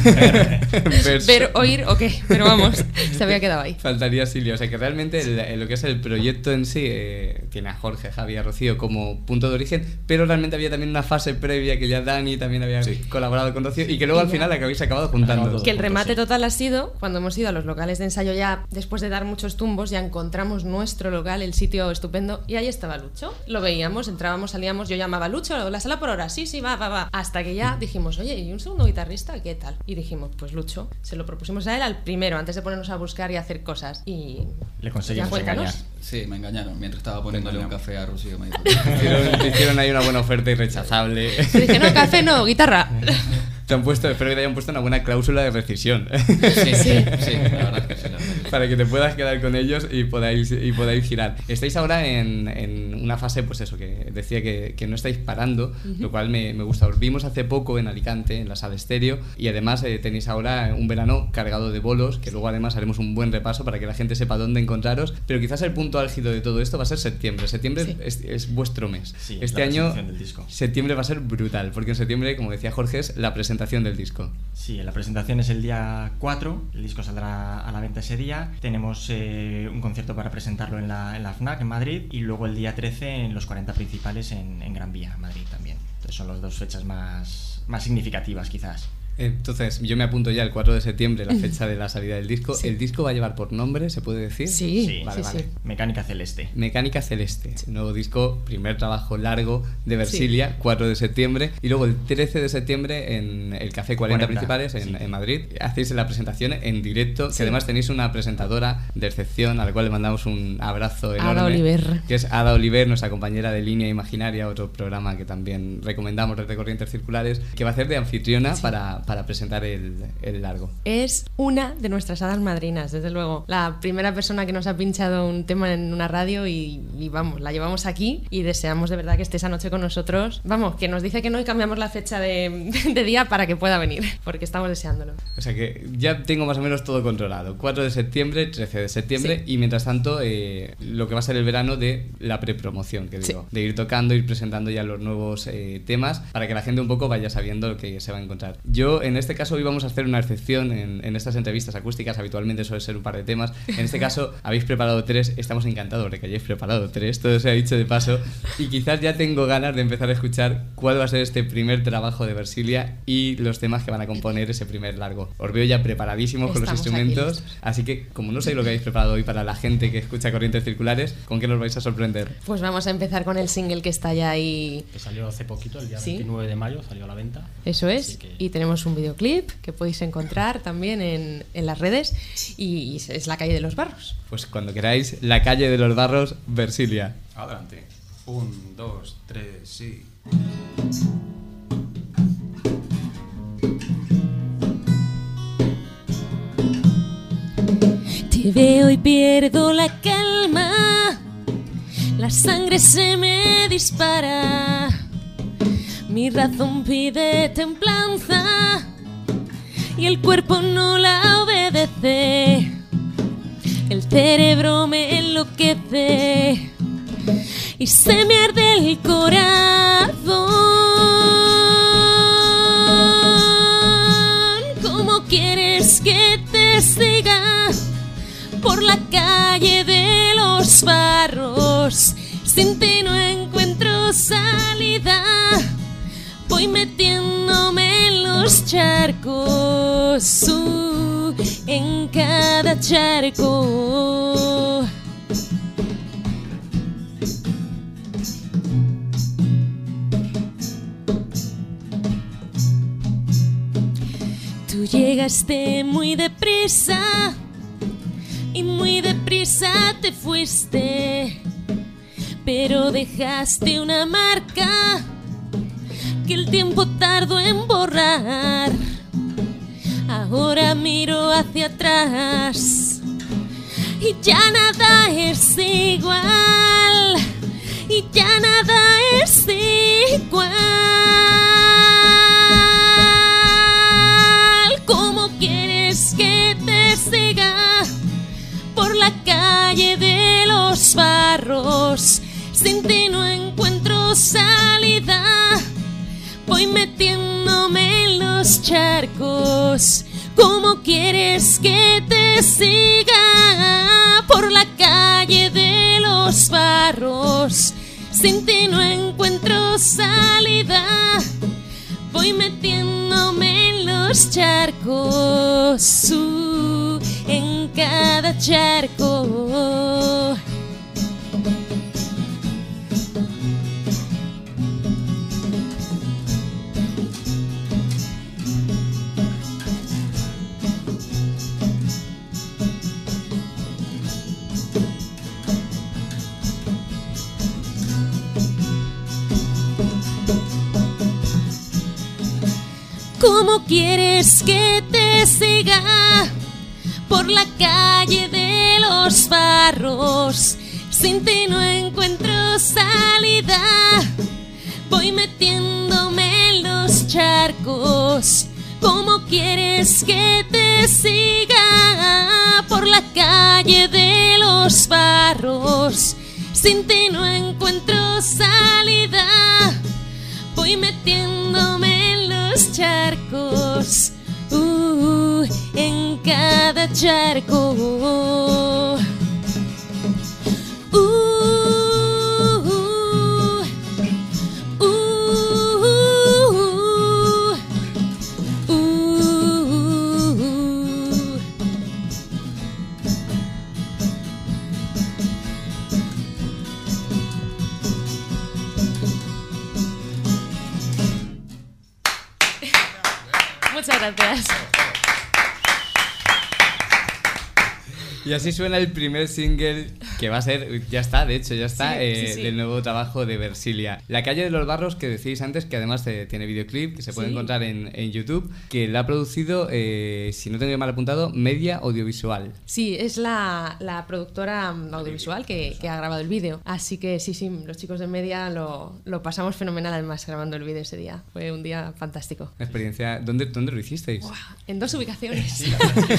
oír o qué, pero vamos, se había quedado ahí. Faltaría Silvia, o sea que realmente lo que es el proyecto en sí tiene a Jorge, Javi, a Rocío como punto de origen, pero realmente había también una fase previa que ya Dani también había colaborado con Rocío y que luego al final habéis acabado juntando. Que el remate total ha sido cuando hemos ido a los locales de ensayo ya después de dar muchos tumbos, ya encontramos nuestro local, el sitio estupendo, y ahí estaba Lucho, lo veíamos, entrábamos, salíamos, yo llamaba a Lucho, la sala por hora, sí, va, hasta que ya dijimos, oye, ¿y un segundo guitarrista? ¿Qué tal? Y dijimos, pues Lucho, se lo propusimos a él al primero, antes de ponernos a buscar y hacer cosas, y le conseguimos engañar. Sí, me engañaron, mientras estaba poniéndole un café a Rocío. Me hicieron ahí una buena oferta irrechazable. Se dije, no, café no, guitarra. Espero que te hayan puesto una buena cláusula de rescisión. Sí, la verdad que sí. Para que te puedas quedar con ellos y podáis girar. Estáis ahora en una fase, pues eso, que decía que no estáis parando, lo cual me gusta. Os vimos hace poco en Alicante, en la Sala Estéreo, y además tenéis ahora un verano cargado de bolos, que luego además haremos un buen repaso para que la gente sepa dónde encontraros, pero quizás el punto álgido de todo esto va a ser septiembre. Septiembre es vuestro mes. Sí, este año septiembre va a ser brutal, porque en septiembre, como decía Jorge, es la presentación del disco. Sí, la presentación es el día 4, el disco saldrá a la venta ese día. Tenemos un concierto para presentarlo en la FNAC en Madrid y luego el día 13 en los 40 principales en Gran Vía, Madrid también. Entonces son las 2 fechas más significativas quizás. Entonces, yo me apunto ya el 4 de septiembre, la fecha de la salida del disco. ¿El disco va a llevar por nombre, se puede decir? Sí, vale, sí, vale. sí. Mecánica Celeste. Mecánica Celeste, nuevo disco, primer trabajo largo de Versilia, 4 de septiembre. Y luego el 13 de septiembre en el Café 40 Principales en Madrid. Hacéis la presentación en directo, que además tenéis una presentadora de excepción, a la cual le mandamos un abrazo enorme. Ada Oliver. Que es Ada Oliver, nuestra compañera de Línea Imaginaria, otro programa que también recomendamos desde Corrientes Circulares, que va a hacer de anfitriona para presentar el largo. Es una de nuestras hadas madrinas, desde luego. La primera persona que nos ha pinchado un tema en una radio y vamos, la llevamos aquí y deseamos de verdad que esté esa noche con nosotros. Vamos, que nos dice que no y cambiamos la fecha de día para que pueda venir, porque estamos deseándolo. O sea que ya tengo más o menos todo controlado. 4 de septiembre, 13 de septiembre y mientras tanto lo que va a ser el verano de la prepromoción, que digo, de ir tocando, ir presentando ya los nuevos temas para que la gente un poco vaya sabiendo lo que se va a encontrar. Yo en este caso hoy vamos a hacer una excepción en estas entrevistas acústicas, habitualmente suele ser un par de temas. En este caso habéis preparado 3, estamos encantados de que hayáis preparado 3, todo se ha dicho de paso y quizás ya tengo ganas de empezar a escuchar cuál va a ser este primer trabajo de Versilia y los temas que van a componer ese primer largo. Os veo ya preparadísimos con los instrumentos, así que como no sé lo que habéis preparado hoy para la gente que escucha Corrientes Circulares, ¿con qué nos vais a sorprender? Pues vamos a empezar con el single que está ya ahí. Que salió hace poquito, el día 29 de mayo, salió a la venta. Eso es, y tenemos un videoclip que podéis encontrar también en las redes y es La Calle de los Barros. Pues cuando queráis, La Calle de los Barros, Versilia. Adelante. 1, 2, 3, sí. Te veo y pierdo la calma, la sangre se me dispara, mi razón pide templanza y el cuerpo no la obedece, el cerebro me enloquece y se me arde el corazón. ¿Cómo quieres que te siga por la calle de los barros? Sin ti no encuentro salida, voy metiéndome en los charcos, en cada charco. Tú llegaste muy deprisa y muy deprisa te fuiste, pero dejaste una marca que el tiempo tardó en borrar. Ahora miro hacia atrás y ya nada es igual, y ya nada es igual. ¿Cómo quieres que te siga por la calle de los barros? Sin ti no encuentro salida, voy metiéndome en los charcos. ¿Cómo quieres que te siga por la calle de los barros? Sin ti no encuentro salida, voy metiéndome en los charcos, en cada charco. ¿Cómo quieres que te siga por la calle de los barros? Sin ti no encuentro salida, voy metiéndome en los charcos. ¿Cómo quieres que te siga por la calle de los barros? Sin ti no encuentro salida, voy metiéndome en los charcos, en cada charco. Muchas gracias. Y así suena el primer single que va a ser, ya está, de hecho, ya está, sí. del nuevo trabajo de Versilia. La calle de los Barros, que decíais antes, que además tiene videoclip, que se puede encontrar en YouTube, que la ha producido, si no tengo mal apuntado, Media Audiovisual. Sí, es la productora audiovisual que ha grabado el vídeo. Así que sí, los chicos de Media lo pasamos fenomenal además grabando el vídeo ese día. Fue un día fantástico. Una experiencia, ¿dónde lo hicisteis? Wow, en 2 ubicaciones. Sí,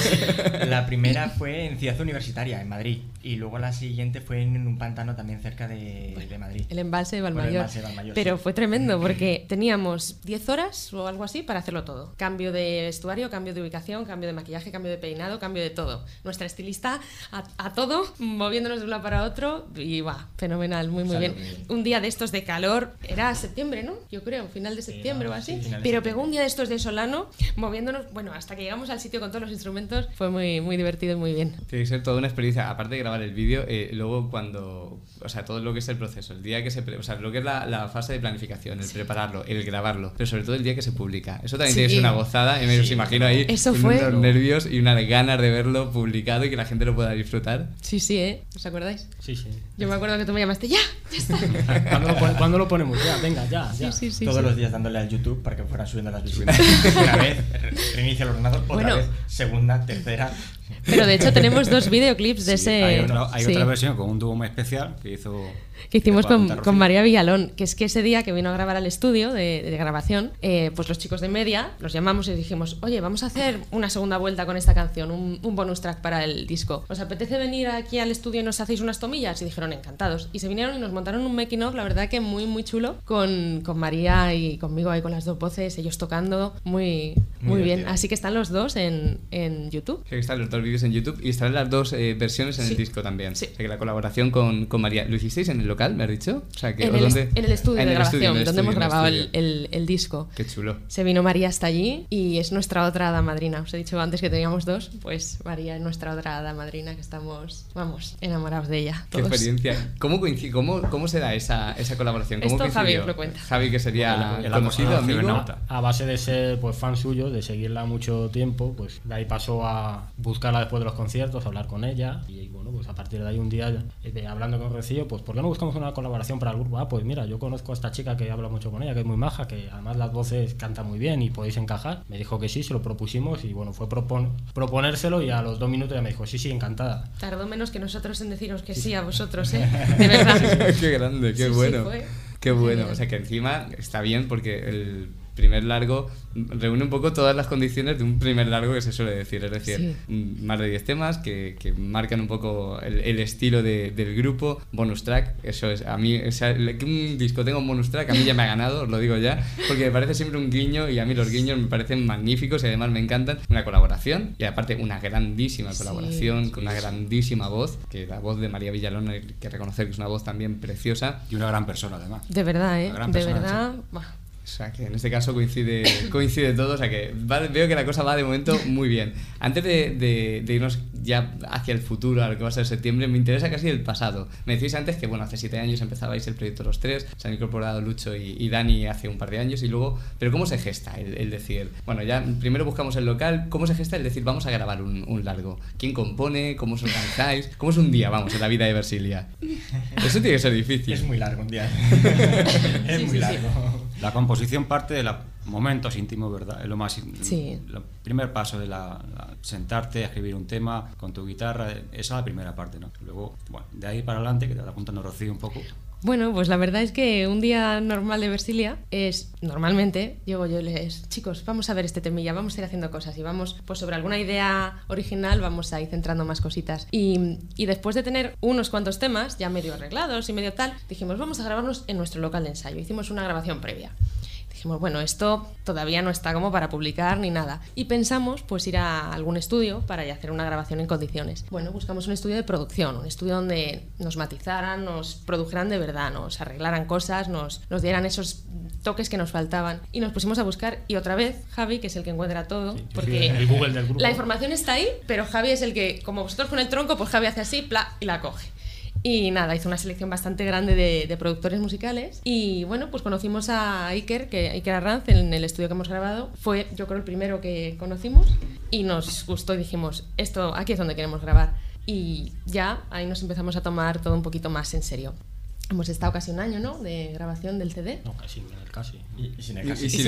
la primera fue en Ciudad Universitaria, en Madrid, y luego la siguiente fue en un pantano también cerca de Madrid. El embalse de Valmayor. Pero sí. Fue tremendo porque teníamos 10 horas o algo así para hacerlo todo. Cambio de vestuario, cambio de ubicación, cambio de maquillaje, cambio de peinado, cambio de todo. Nuestra estilista a todo, moviéndonos de un lado para otro y fenomenal, muy bien. Un día de estos de calor, era septiembre, ¿no? Yo creo, final de septiembre o así. Pero pegó un día de estos de Solano, moviéndonos, hasta que llegamos al sitio con todos los instrumentos, fue muy divertido y muy bien. Tiene que ser toda una experiencia, aparte de grabar el vídeo, luego cuando, todo lo que es el proceso, el día que lo que es la fase de planificación, el prepararlo, el grabarlo, pero sobre todo el día que se publica. Eso también tiene que ser una gozada, y me os imagino ahí unos nervios y unas ganas de verlo publicado y que la gente lo pueda disfrutar. Sí, ¿os acordáis? Sí. Yo me acuerdo que tú me llamaste, ¡ya está! ¿Cuándo lo ponemos? Ya, venga, ya. Sí, Todos los días dándole al YouTube para que fueran subiendo las visitas. Una vez, reinicia el ordenador, otra vez, segunda, tercera... Pero de hecho tenemos 2 videoclips de ese... Hay otra versión con un dúo muy especial que hicimos con María Villalón, que es que ese día que vino a grabar al estudio de grabación, pues los chicos de Media los llamamos y dijimos, oye, vamos a hacer una segunda vuelta con esta canción, un bonus track para el disco. ¿Os apetece venir aquí al estudio y nos hacéis unas tomillas? Y dijeron, encantados. Y se vinieron y nos montaron un making of, la verdad que muy chulo, con María y conmigo ahí con las 2 voces, ellos tocando, muy bien. Así que están los 2 en YouTube. Sí, están los 2 vídeos en YouTube y están las 2 versiones en el disco también. Sí. O sea que la colaboración con María, ¿lo hicisteis en el local, me has dicho? O sea, que, en el estudio de grabación, donde hemos grabado el disco. Qué chulo. Se vino María hasta allí y es nuestra otra hada madrina. Os he dicho antes que teníamos 2, pues María es nuestra otra hada madrina, que estamos, enamorados de ella. Qué experiencia. ¿Cómo se da esa colaboración? ¿Cómo Esto Javi os lo cuenta. Javi, que sería el conocido amigo. A base de ser fan suyo, de seguirla mucho tiempo, pues de ahí pasó a buscarla después de los conciertos, a hablar con ella y bueno, pues a partir de ahí un día hablando con Rocío, pues ¿por qué no buscamos una colaboración para el grupo? Pues mira, yo conozco a esta chica que habla mucho con ella, que es muy maja, que además las voces canta muy bien y podéis encajar. Me dijo que sí, se lo propusimos y bueno, fue proponérselo y a los 2 minutos ya me dijo sí, encantada. Tardó menos que nosotros en deciros que sí a vosotros, de verdad. Qué grande, qué bueno. Qué bueno, o sea que encima está bien porque el primer largo reúne un poco todas las condiciones de un primer largo que se suele decir, es decir, más de 10 temas que marcan un poco el estilo del grupo, bonus track, eso es, a mí, que un disco tenga un bonus track a mí ya me ha ganado, os lo digo ya, porque me parece siempre un guiño y a mí los guiños me parecen magníficos y además me encantan, una colaboración y aparte una grandísima colaboración con una grandísima voz, que la voz de María Villalón hay que reconocer que es una voz también preciosa. Y una gran persona además. De verdad, de verdad. O sea, que en este caso coincide todo, o sea que veo que la cosa va de momento muy bien. Antes de irnos ya hacia el futuro, a lo que va a ser septiembre, me interesa casi el pasado. Me decís antes que, hace 7 años empezabais el proyecto Los Tres, se han incorporado Lucho y Dani hace un par de años, y luego, pero ¿cómo se gesta el decir, ya primero buscamos el local, ¿cómo se gesta el decir, vamos a grabar un largo? ¿Quién compone? ¿Cómo os organizáis? ¿Cómo es un día, en la vida de Versilia? Eso tiene que ser difícil. Es muy largo un día. Es muy largo. La composición parte de los momentos íntimos, ¿verdad? Es lo más... El primer paso de sentarte a escribir un tema con tu guitarra, esa es la primera parte, ¿no? Luego, de ahí para adelante, que te está apuntando Rocío un poco... Bueno, pues la verdad es que un día normal de Versilia es, normalmente, llego yo y les chicos, vamos a ver este temilla, vamos a ir haciendo cosas y vamos, pues sobre alguna idea original vamos a ir centrando más cositas. Y después de tener unos cuantos temas ya medio arreglados y medio tal, dijimos, vamos a grabarnos en nuestro local de ensayo. Hicimos una grabación previa. Dijimos, esto todavía no está como para publicar ni nada. Y pensamos, pues, ir a algún estudio para ya hacer una grabación en condiciones. Buscamos un estudio de producción, un estudio donde nos matizaran, nos produjeran de verdad, nos arreglaran cosas, nos dieran esos toques que nos faltaban. Y nos pusimos a buscar, y otra vez, Javi, que es el que encuentra todo, porque el Google del grupo. La información está ahí, pero Javi es el que, como vosotros con el tronco, pues Javi hace así, y la coge. Y nada, hizo una selección bastante grande de productores musicales. Y bueno, pues conocimos a Iker Arranz en el estudio que hemos grabado. Fue, yo creo, el primero que conocimos y nos gustó y dijimos, aquí es donde queremos grabar. Y ya ahí nos empezamos a tomar todo un poquito más en serio. Hemos estado casi un año, ¿no?, de grabación del CD. No, casi, casi. Y sin el casi. Y sin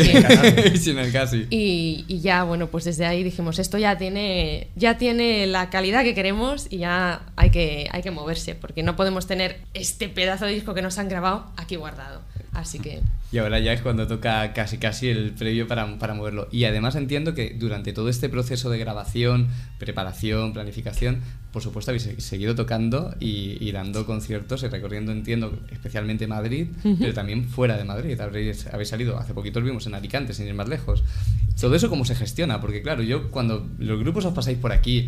el casi. Y ya, bueno, pues desde ahí dijimos, esto ya tiene la calidad que queremos y ya hay que moverse, porque no podemos tener este pedazo de disco que nos han grabado aquí guardado. Así que... Y ahora ya es cuando toca casi el previo para moverlo. Y además entiendo que durante todo este proceso de grabación, preparación, planificación, por supuesto habéis seguido tocando y dando conciertos y recorriendo, entiendo, especialmente Madrid, pero también fuera de Madrid. Habéis salido, hace poquito os vimos en Alicante, sin ir más lejos. Todo eso, ¿cómo se gestiona? Porque claro, yo cuando los grupos os pasáis por aquí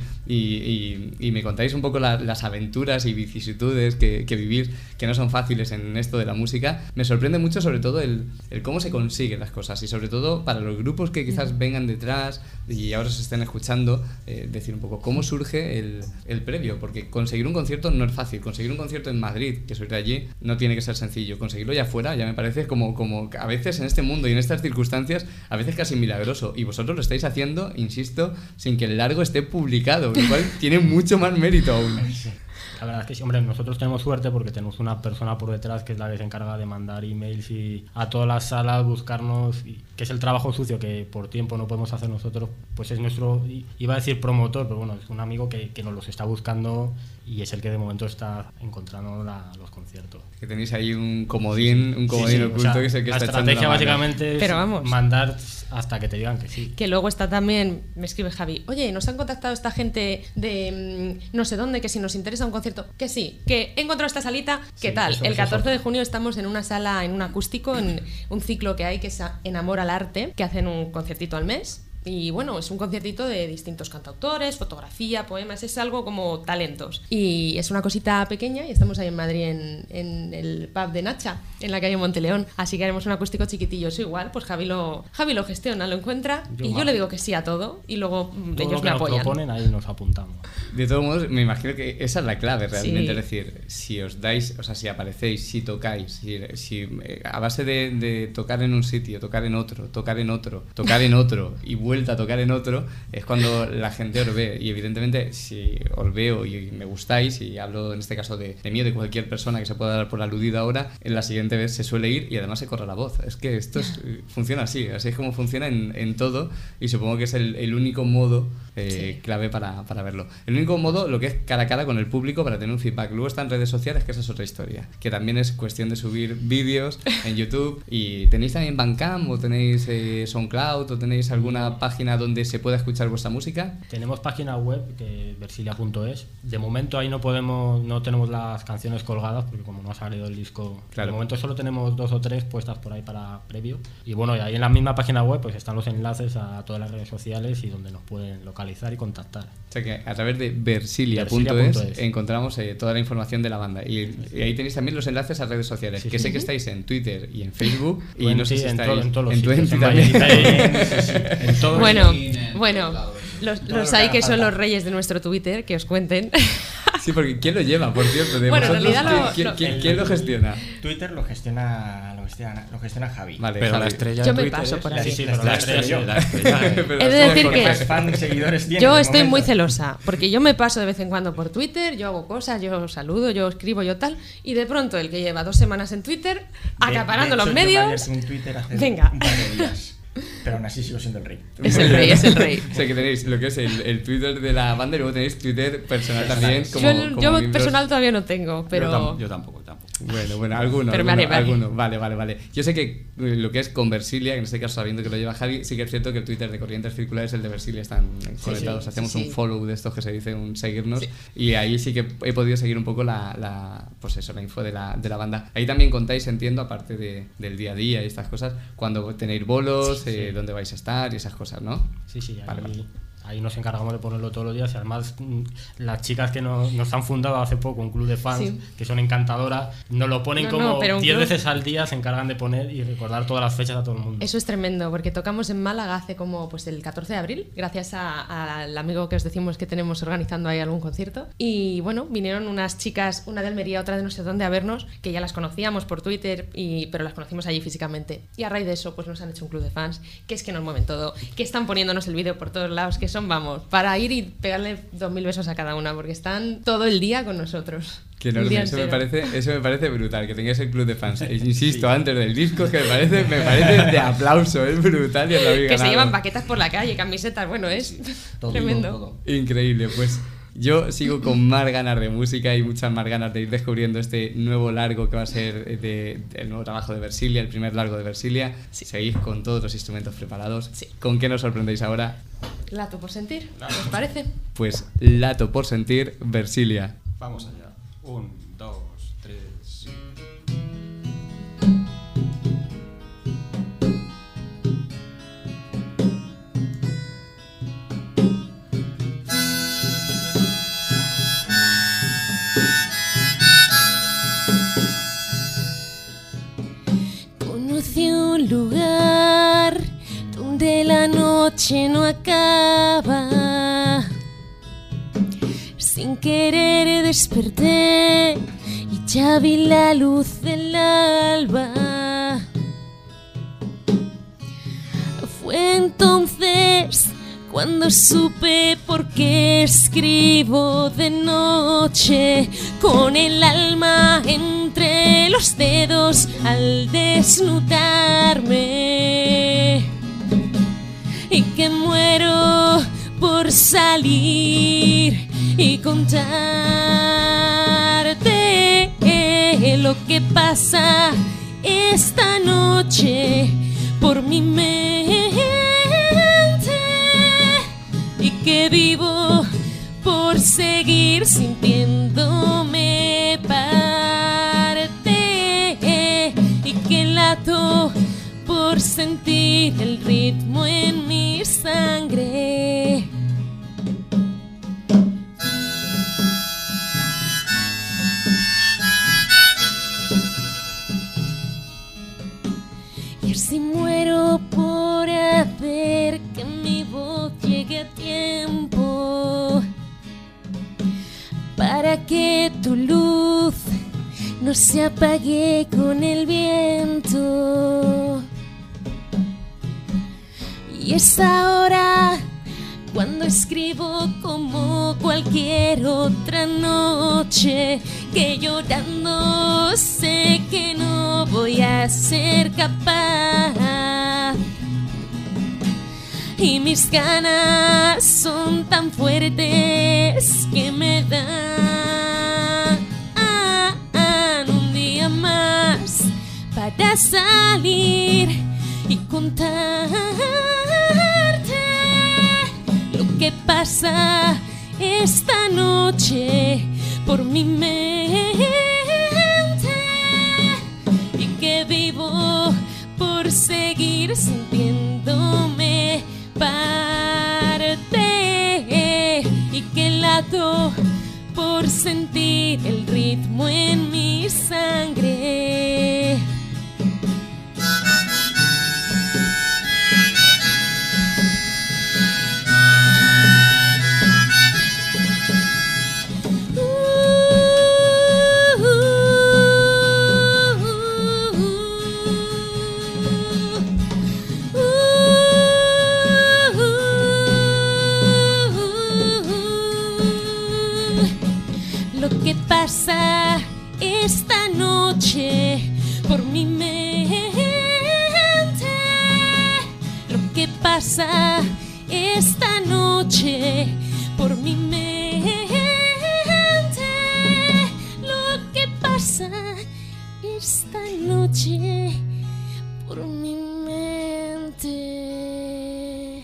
y me contáis un poco las aventuras y vicisitudes que vivís, que no son fáciles en esto de la música, me sorprende mucho sobre todo el cómo se consiguen las cosas, y sobre todo para los grupos que quizás vengan detrás y ahora se estén escuchando, decir un poco cómo surge el previo, porque conseguir un concierto no es fácil. Conseguir un concierto en Madrid, que soy de allí, no tiene que ser sencillo. Conseguirlo ya afuera ya me parece como a veces en este mundo y en estas circunstancias, a veces casi milagroso, y vosotros lo estáis haciendo, insisto, sin que el largo esté publicado, lo cual tiene mucho más mérito aún. La verdad es que sí, hombre, nosotros tenemos suerte porque tenemos una persona por detrás que es la que se encarga de mandar emails y a todas las salas buscarnos, que es el trabajo sucio que por tiempo no podemos hacer nosotros. Pues es nuestro, iba a decir promotor, pero bueno, es un amigo que nos los está buscando y es el que de momento está encontrando los conciertos. Que tenéis ahí un comodín oculto, o sea, que es el que está echando la estrategia básicamente pero vamos, es mandar hasta que te digan que sí. Que luego está también, me escribe Javi, oye, nos han contactado esta gente de no sé dónde, que si nos interesa un concierto, que sí, que he encontrado esta salita, ¿qué tal? El 14 de junio estamos en una sala, en un acústico, en un ciclo que hay que es Enamor al Arte, que hacen un conciertito al mes. Y bueno, es un conciertito de distintos cantautores, fotografía, poemas, es algo como talentos. Y es una cosita pequeña y estamos ahí en Madrid en el pub de Nacha, en la calle Monteleón. Así que haremos un acústico chiquitillo. Eso igual, pues Javi lo gestiona, lo encuentra yo le digo que sí a todo y luego todo ellos me apoyan. Nos proponen, ahí nos apuntamos. De todos modos, me imagino que esa es la clave realmente. Sí. Es decir, si os dais, o sea, si aparecéis, si tocáis, si a base de tocar en un sitio, tocar en otro, tocar en otro, tocar en otro y vuelta a tocar en otro, es cuando la gente os ve. Y evidentemente, si os veo y me gustáis, y hablo en este caso de mí o de cualquier persona que se pueda dar por aludida ahora, en la siguiente vez se suele ir y además se corre la voz. Es que esto funciona así es como funciona en todo, y supongo que es el único modo clave para verlo. El único modo, lo que es cara a cara con el público para tener un feedback. Luego están redes sociales, que esa es otra historia, que también es cuestión de subir vídeos en YouTube. ¿Y tenéis también Bandcamp o tenéis SoundCloud o tenéis alguna página donde se pueda escuchar vuestra música? Tenemos página web, que es versilia.es. De momento ahí no tenemos las canciones colgadas porque como no ha salido el disco, claro. De momento solo tenemos 2 o 3 puestas por ahí para previo. Y bueno, y ahí en la misma página web pues están los enlaces a todas las redes sociales y donde nos pueden localizar y contactar. O sea que a través de versilia.es encontramos toda la información de la banda. Y ahí tenéis también los enlaces a redes sociales, que sé que estáis en Twitter y en Facebook y no sé si estáis en todos los sitios, también. En todos bueno, los hay que son los reyes de nuestro Twitter, que os cuenten. Sí, porque ¿quién lo lleva, por cierto? De bueno, vosotros, en realidad ¿quién lo gestiona? Twitter lo gestiona Javi. Vale, pero Javi. La estrella yo de me Twitter paso por ahí. Sí, pero la estrella. He de decir que seguidores yo estoy muy celosa, porque yo me paso de vez en cuando por Twitter, yo hago cosas, yo saludo, yo escribo, yo tal, y de pronto el que lleva 2 semanas en Twitter, acaparando los medios, venga. Un par de días. Pero aún así sigo siendo el rey. Es el rey, es el rey. O sea que tenéis lo que es el Twitter de la banda y luego tenéis Twitter personal también. Yo personal todavía no tengo, pero... Yo tampoco. Bueno, alguno. Pero alguno. Vale. Yo sé que lo que es con Versilia, en este caso sabiendo que lo lleva Javi, sí que es cierto que el Twitter de Corrientes Circulares, el de Versilia, están conectados. Hacemos un follow de estos que se dice, un seguirnos, y ahí sí que he podido seguir un poco la info de la banda. Ahí también contáis, entiendo, aparte del día a día y estas cosas, cuando tenéis bolos, dónde vais a estar y esas cosas, ¿no? Sí, ahí nos encargamos de ponerlo todos los días y además las chicas que nos han fundado hace poco un club de fans, sí, que son encantadoras, nos lo ponen como 10 veces al día, se encargan de poner y recordar todas las fechas a todo el mundo. Eso es tremendo, porque tocamos en Málaga hace como pues el 14 de abril, gracias al amigo que os decimos que tenemos organizando ahí algún concierto. Y bueno, vinieron unas chicas, una de Almería, otra de no sé dónde, a vernos, que ya las conocíamos por Twitter, pero las conocimos allí físicamente. Y a raíz de eso, pues nos han hecho un club de fans, que es que nos mueven todo, que están poniéndonos el vídeo por todos lados, que son, vamos, para ir y pegarle 2000 besos a cada una, porque están todo el día con nosotros. Qué enorme, eso me parece brutal, que tengáis el club de fans. Insisto, antes del disco, es que me parece de aplauso, es brutal. Y os lo habéis ganado. Se llevan paquetas por la calle, camisetas, bueno, es tremendo. Todo. Increíble, pues yo sigo con más ganas de música y muchas más ganas de ir descubriendo este nuevo largo que va a ser el nuevo trabajo de Versilia, el primer largo de Versilia. Sí. Seguís con todos los instrumentos preparados. Sí. ¿Con qué nos sorprendéis ahora? Lato por sentir, ¿os parece? Pues Lato por sentir, Versilia. Vamos allá. 1, 2, 3, sí. Conocí un lugar donde la noche no acaba. Sin querer desperté y ya vi la luz del alba. Fue entonces cuando supe por qué escribo de noche, con el alma entre los dedos al desnudarme, y que muero por salir y contarte lo que pasa esta noche por mi mente, y que vivo por seguir sintiéndome parte, y que lato por sentir el ritmo en mi sangre. Si muero por hacer que mi voz llegue a tiempo, para que tu luz no se apague con el viento. Y es ahora cuando escribo como cualquier otra noche, que llorando sé que no voy a ser capaz, y mis ganas son tan fuertes que me dan un día más para salir y contarte lo que pasa esta noche por mi mente, y que vivo por seguir sintiéndome parte, y que lato por sentir el ritmo en mi sangre. Lo que pasa esta noche por mi mente, lo que pasa esta noche por mi mente, lo que pasa esta noche por mi mente.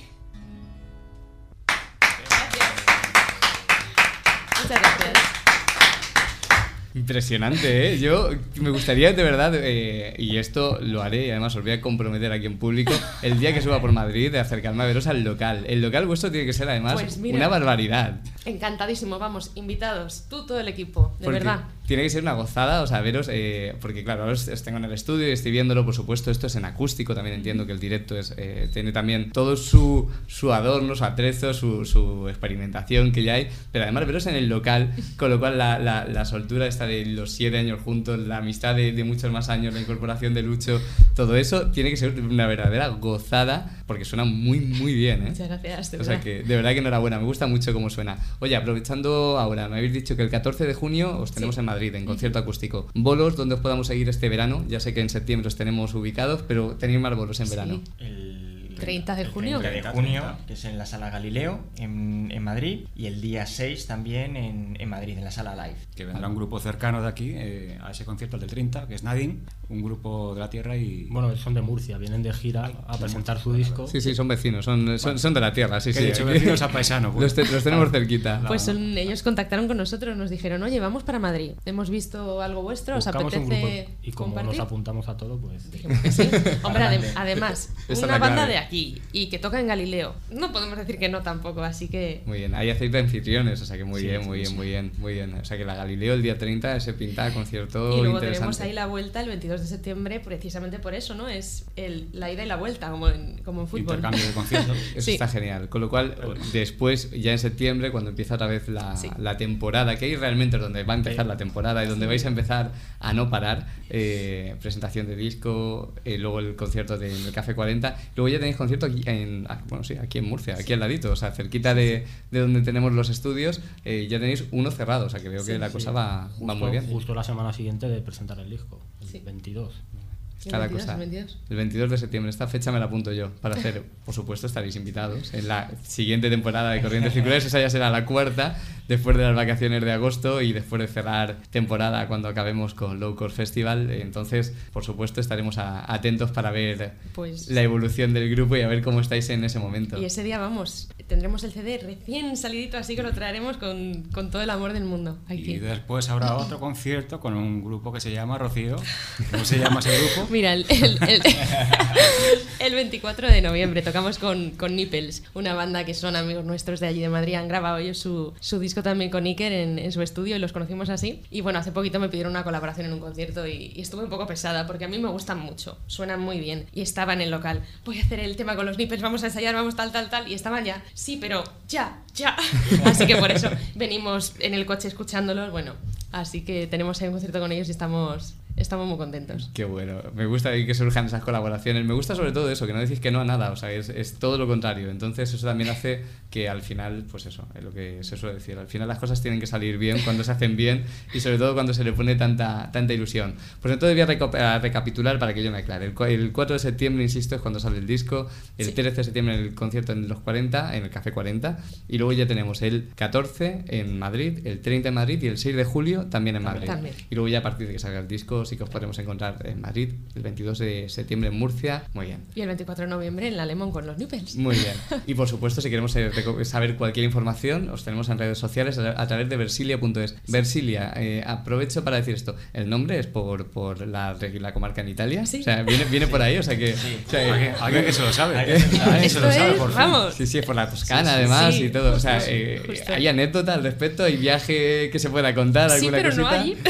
Muchas gracias. impresionante, ¿eh? Yo me gustaría de verdad, y esto lo haré, y además os voy a comprometer aquí en público, el día que suba por Madrid, de acercarme a veros al local. El local vuestro tiene que ser además Pues mira, una barbaridad. Encantadísimo, vamos, invitados, tú, todo el equipo, de Porque verdad. tiene que ser una gozada, o sea, veros, porque claro, ahora os tengo en el estudio y estoy viéndolo, por supuesto, esto es en acústico, también entiendo que el directo es tiene también todo su adorno, su atrezo, su experimentación que ya hay, pero además veros en el local, con lo cual la soltura esta de los 7 años juntos, la amistad de muchos más años, la incorporación de Lucho, todo eso tiene que ser una verdadera gozada, porque suena muy, muy bien, ¿eh? Muchas gracias, de O sea que, de verdad que enhorabuena, me gusta mucho cómo suena. Oye, aprovechando ahora, me habéis dicho que el 14 de junio os tenemos en Madrid, en concierto acústico. ¿Bolos donde os podamos seguir este verano? Ya sé que en septiembre os tenemos ubicados, pero tenéis más bolos en verano. El 30 de junio. 30 de junio, que es en la Sala Galileo, en Madrid, y el día 6 también en Madrid, en la Sala Live. Que vendrá un grupo cercano de aquí a ese concierto, el del 30, que es Nadine, un grupo de la tierra y... Bueno, son de Murcia, vienen de gira a presentar su disco. Sí, son vecinos, son de la tierra, sí, sí. Dicho, vecinos a paisanos. Pues. Los tenemos cerquita. Pues ellos contactaron con nosotros, nos dijeron, oye, vamos para Madrid, hemos visto algo vuestro, ¿os Buscamos apetece y como compartir? nos apuntamos a todo, pues... Dijimos que sí. Hombre, además, Esta una es la banda clave. de aquí y que toca en Galileo, no podemos decir que no tampoco, así que... Muy bien, ahí hacéis de anfitriones, o sea que muy Sí, bien, sí, muy bien, sí. muy bien, muy bien. O sea que la Galileo el día 30 se pinta concierto Y luego interesante. tenemos ahí la vuelta el 22 de septiembre, precisamente por eso, ¿no? Es la ida y la vuelta, como en fútbol. Intercambio de conciertos. Eso está genial. Con lo cual, después, ya en septiembre, cuando empieza otra vez la temporada, que ahí realmente es donde va a empezar la temporada y donde vais a empezar a no parar, presentación de disco, luego el concierto en el Café 40, luego ya tenéis concierto aquí aquí en Murcia, aquí al ladito, o sea, cerquita de donde tenemos los estudios, ya tenéis uno cerrado, o sea que veo que la cosa va muy bien. Justo la semana siguiente de presentar el disco, el 22. Cada cosa. El 22 de septiembre, esta fecha me la apunto yo para hacer, por supuesto estaréis invitados en la siguiente temporada de Corrientes Circulares. Esa ya será la cuarta, después de las vacaciones de agosto y después de cerrar temporada cuando acabemos con Low Cost Festival. Entonces, por supuesto, estaremos atentos para ver la evolución del grupo y a ver cómo estáis en ese momento. Y ese día, vamos, tendremos el CD recién salidito, así que lo traeremos con todo el amor del mundo. Y después habrá otro concierto con un grupo que se llama Rocío. ¿Cómo se llama ese grupo? Mira, el 24 de noviembre tocamos con Nipples, una banda que son amigos nuestros de allí de Madrid. Han grabado ellos su disco también con Iker en su estudio y los conocimos así. Y bueno, hace poquito me pidieron una colaboración en un concierto y estuve un poco pesada porque a mí me gustan mucho, suenan muy bien. Y estaba en el local, voy a hacer el tema con los Nipples, vamos a ensayar, vamos tal. Y estaban ya, sí, pero ya. Así que por eso venimos en el coche escuchándolos. Bueno, así que tenemos ahí un concierto con ellos y estamos muy contentos. Qué bueno, me gusta que surjan esas colaboraciones, me gusta sobre todo eso, que no decís que no a nada, o sea, es todo lo contrario, entonces eso también hace que al final, pues eso, es lo que se suele decir, al final las cosas tienen que salir bien cuando se hacen bien y sobre todo cuando se le pone tanta ilusión. Pues entonces voy a recapitular para que yo me aclare. El 4 de septiembre, insisto, es cuando sale el disco, el 13 de septiembre el concierto en los 40, en el Café 40, y luego ya tenemos el 14 en Madrid, el 30 en Madrid y el 6 de julio también en Madrid. También. Y luego ya a partir de que salga el disco sí que os podremos encontrar en Madrid, el 22 de septiembre en Murcia, muy bien. Y el 24 de noviembre en La Lemon con los Nipples. Muy bien. Y por supuesto, si queremos saber cualquier información, os tenemos en redes sociales a través de versilia.es. Versilia, aprovecho para decir esto, el nombre es por la comarca en Italia, ¿Sí? O sea, viene por ahí, o sea que... Sí. O sea, alguien que se lo sabe. Alguien se lo sabe, por fin. Vamos. Sí, es por la Toscana, además, y todo. O sea, justo. hay anécdota al respecto, hay viaje que se pueda contar, Sí, alguna pero cosita. no allí.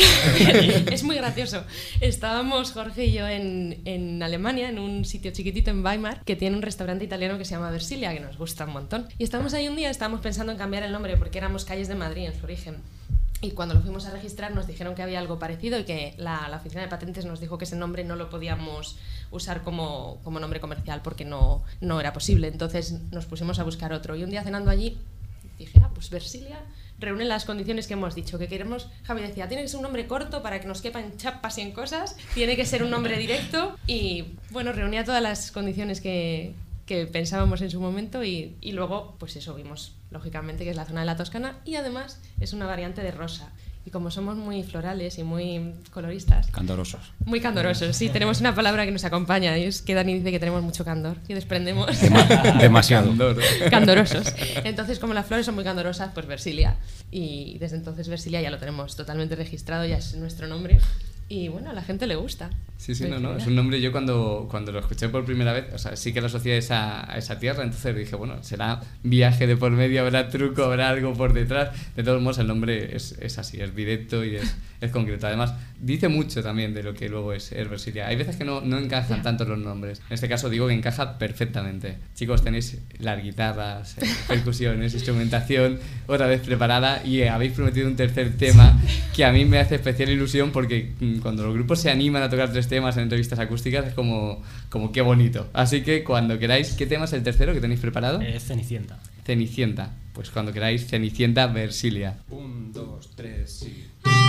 Es muy gracioso. Estábamos Jorge y yo en Alemania, en un sitio chiquitito en Weimar, que tiene un restaurante italiano que se llama Versilia, que nos gusta un montón. Y estábamos ahí un día, estábamos pensando en cambiar el nombre porque éramos Calles de Madrid en su origen. Y cuando lo fuimos a registrar nos dijeron que había algo parecido y que la oficina de patentes nos dijo que ese nombre no lo podíamos usar como nombre comercial porque no era posible. Entonces nos pusimos a buscar otro. Y un día cenando allí dije, pues Versilia reúne las condiciones que hemos dicho, que queremos. Javi decía, tiene que ser un nombre corto para que nos quepan chapas y en cosas, tiene que ser un nombre directo y bueno, reunía todas las condiciones que pensábamos en su momento y luego, pues eso, vimos lógicamente que es la zona de la Toscana y además es una variante de rosa. Y como somos muy florales y muy coloristas... Candorosos. Muy candorosos, sí. Tenemos una palabra que nos acompaña y es que Dani dice que tenemos mucho candor y desprendemos... Demasiado. Candorosos. Entonces, como las flores son muy candorosas, pues Versilia. Y desde entonces Versilia ya lo tenemos totalmente registrado, ya es nuestro nombre. Y bueno, a la gente le gusta. Sí, no, es un nombre. Yo cuando lo escuché por primera vez, o sea, sí que lo asocié a esa tierra, entonces dije, bueno, será viaje de por medio, habrá truco, habrá algo por detrás. De todos modos, el nombre es así, es directo y es concreto. Además, dice mucho también de lo que luego es Versilia. Hay veces que no encajan tanto los nombres. En este caso digo que encaja perfectamente. Chicos, tenéis las guitarras, percusiones, instrumentación otra vez preparada y habéis prometido un tercer tema que a mí me hace especial ilusión porque cuando los grupos se animan a tocar 3 temas en entrevistas acústicas es como qué bonito. Así que cuando queráis, ¿qué tema es el tercero que tenéis preparado? Cenicienta. Cenicienta. Pues cuando queráis, Cenicienta, Versilia. 1, 2, 3, sí.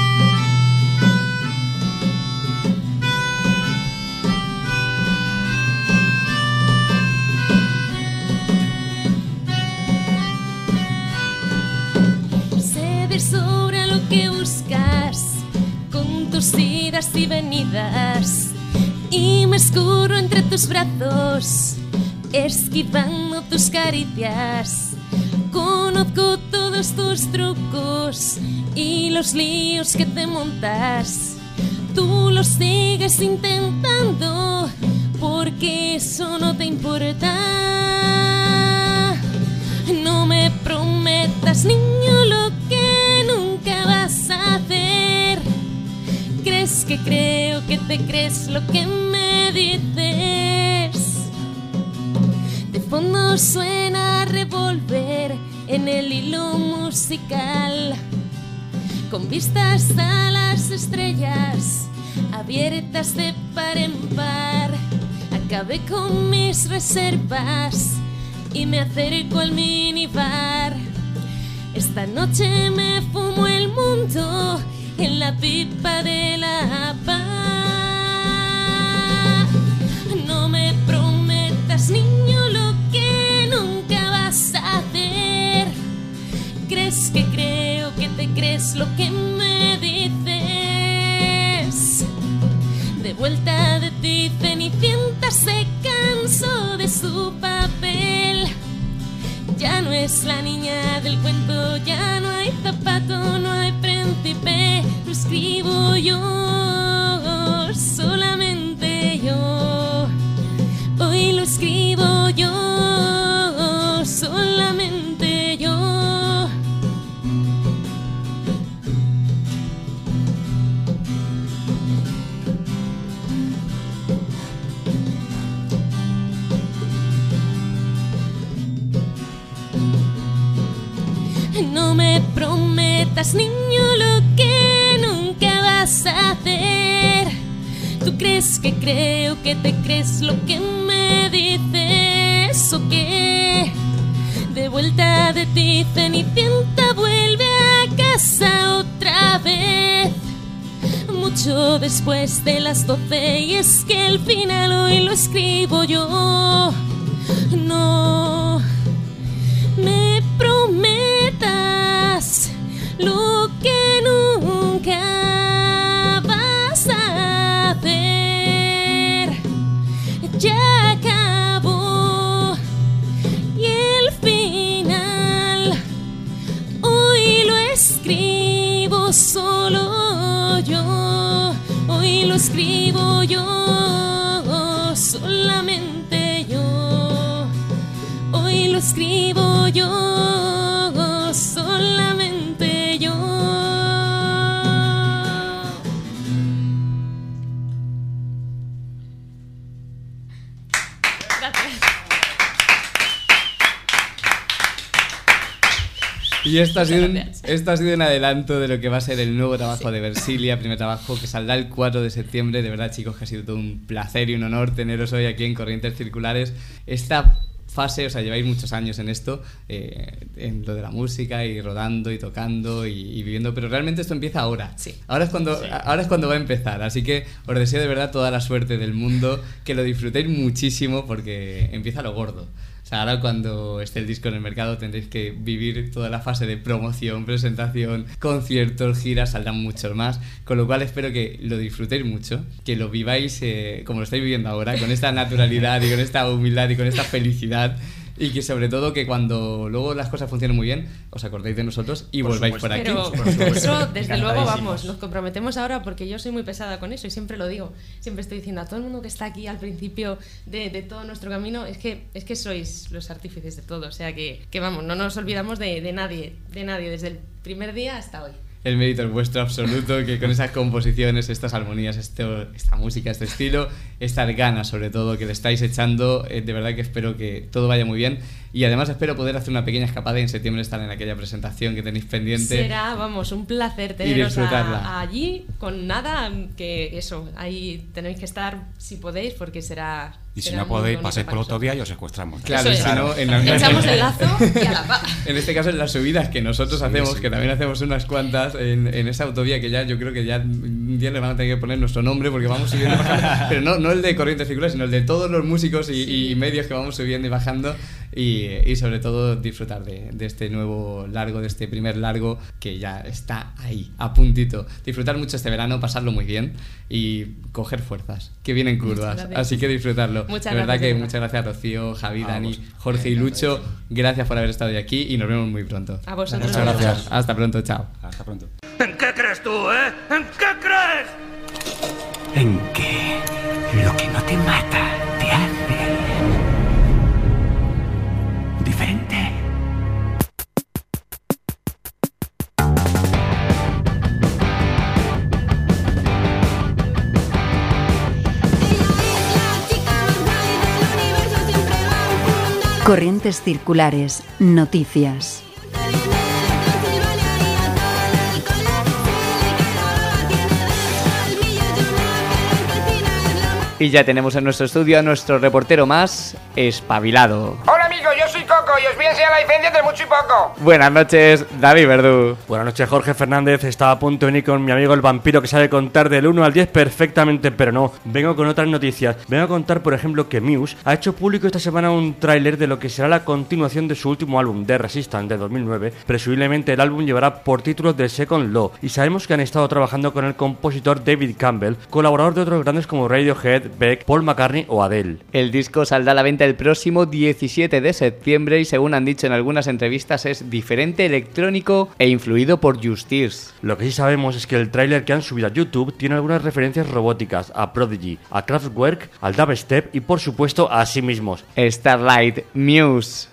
Sé sobre lo que buscas con tus idas y venidas y me escurro entre tus brazos esquivando tus caricias. Conozco todos tus trucos y los líos que te montas. Tú los sigues intentando porque eso no te importa. No me prometas, niño, lo que nunca vas a hacer. ¿Crees que creo que te crees lo que me dices? De fondo suena revólver en el hilo musical, con vistas a las estrellas abiertas de par en par. Acabé con mis reservas y me acerco al minibar. Esta noche me fumo el mundo en la pipa de la paz. No me prometas, niño, lo que nunca vas a hacer. ¿Crees que creo que te crees lo que me dices? De vuelta de ti, Cenicienta se cansó de su papel. Ya no es la niña del cuento, ya no hay zapato, no hay príncipe. Lo escribo yo, solamente yo. Hoy lo escribo yo, solamente yo. No me prometas, niño, lo que nunca vas a hacer. ¿Tú crees que creo que te crees lo que me dices o qué? De vuelta de ti, Cenicienta vuelve a casa otra vez, mucho después de las 12, y es que el final hoy lo escribo yo. No me prometas lo que nunca vas a hacer. Ya acabó y el final hoy lo escribo solo yo. Hoy lo escribo yo, solamente yo. Hoy lo escribo yo, solamente yo. Gracias. Y esto ha sido un adelanto de lo que va a ser el nuevo trabajo de Versilia, primer trabajo que saldrá el 4 de septiembre. De verdad, chicos, que ha sido todo un placer y un honor teneros hoy aquí en Corrientes Circulares. Esta fase, o sea, lleváis muchos años en esto, en lo de la música y rodando y tocando y viviendo, pero realmente esto empieza ahora. Sí. Ahora es cuando va a empezar, así que os deseo de verdad toda la suerte del mundo, que lo disfrutéis muchísimo porque empieza lo gordo. O sea, ahora cuando esté el disco en el mercado tendréis que vivir toda la fase de promoción, presentación, conciertos, giras, saldrán muchos más, con lo cual espero que lo disfrutéis mucho, que lo viváis como lo estáis viviendo ahora, con esta naturalidad y con esta humildad y con esta felicidad. Y que sobre todo que cuando luego las cosas funcionen muy bien, os acordéis de nosotros y volváis por aquí. Pero eso, desde luego, vamos, nos comprometemos ahora porque yo soy muy pesada con eso y siempre lo digo. Siempre estoy diciendo a todo el mundo que está aquí al principio de todo nuestro camino, es que sois los artífices de todo. O sea que vamos, no nos olvidamos de nadie, desde el primer día hasta hoy. El mérito es vuestro absoluto, que con esas composiciones, estas armonías, esta música, este estilo, estas ganas sobre todo que le estáis echando, de verdad que espero que todo vaya muy bien y además espero poder hacer una pequeña escapada y en septiembre estar en aquella presentación que tenéis pendiente. Será, vamos, un placer teneros allí con nada, que eso, ahí tenéis que estar si podéis porque será... Y si no podéis, paséis por la autovía y os secuestramos. Claro, y si no, echamos el lazo y a la paz. En este caso, en las subidas que nosotros hacemos, que también hacemos unas cuantas, en esa autovía que ya yo creo que ya un día le van a tener que poner nuestro nombre porque vamos subiendo y bajando. Pero no el de Corrientes Circulares, sino el de todos los músicos y medios que vamos subiendo y bajando. Y sobre todo disfrutar de este nuevo largo, de este primer largo que ya está ahí, a puntito. Disfrutar mucho este verano, pasarlo muy bien y coger fuerzas, que vienen curvas. Así que disfrutarlo. Muchas de verdad gracias, que muchas gracias Rocío, Javi, Dani, Jorge y Lucho. Gracias por haber estado hoy aquí y nos vemos muy pronto. A vosotros. Muchas gracias. Hasta pronto, chao. Hasta pronto. ¿En qué crees tú, ¿En qué crees? En que lo que no te mata te hace diferente. Corrientes Circulares, noticias. Y ya tenemos en nuestro estudio a nuestro reportero más espabilado. Hola amigos, yo soy Coco y os voy a enseñar la diferencia entre mucho y poco. Buenas noches, David Verdú. Buenas noches, Jorge Fernández. Estaba a punto de venir con mi amigo el vampiro que sabe contar del 1 al 10 perfectamente, pero no. Vengo con otras noticias. Vengo a contar, por ejemplo, que Muse ha hecho público esta semana un tráiler de lo que será la continuación de su último álbum, The Resistance, de 2009. Presumiblemente el álbum llevará por título The Second Law, y sabemos que han estado trabajando con el compositor David Campbell, colaborador de otros grandes como Radiohead, Beck, Paul McCartney o Adele. El disco saldrá a la venta el próximo 17 de septiembre y según han dicho en algunas entrevistas es diferente, electrónico e influido por Justice. Lo que sí sabemos es que el tráiler que han subido a YouTube tiene algunas referencias robóticas a Prodigy, a Kraftwerk, al dubstep y por supuesto a sí mismos. Starlight, Muse.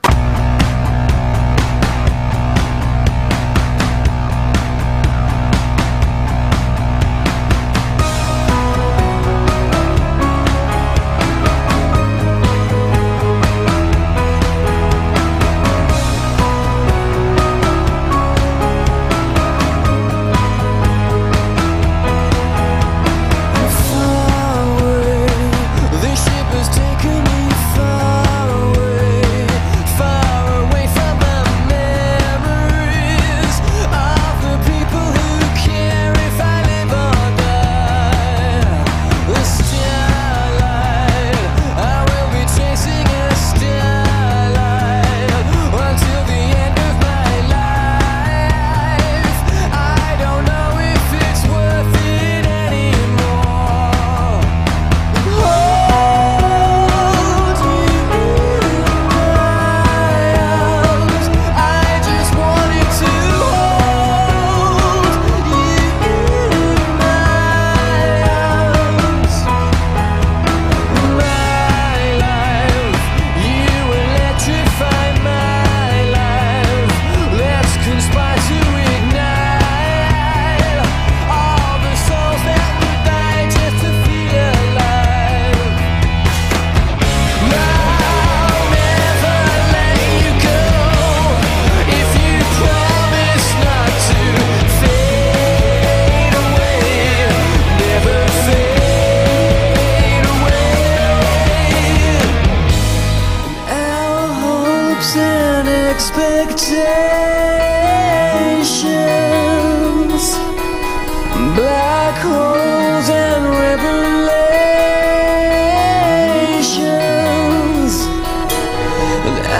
expectations, black holes and revelations, and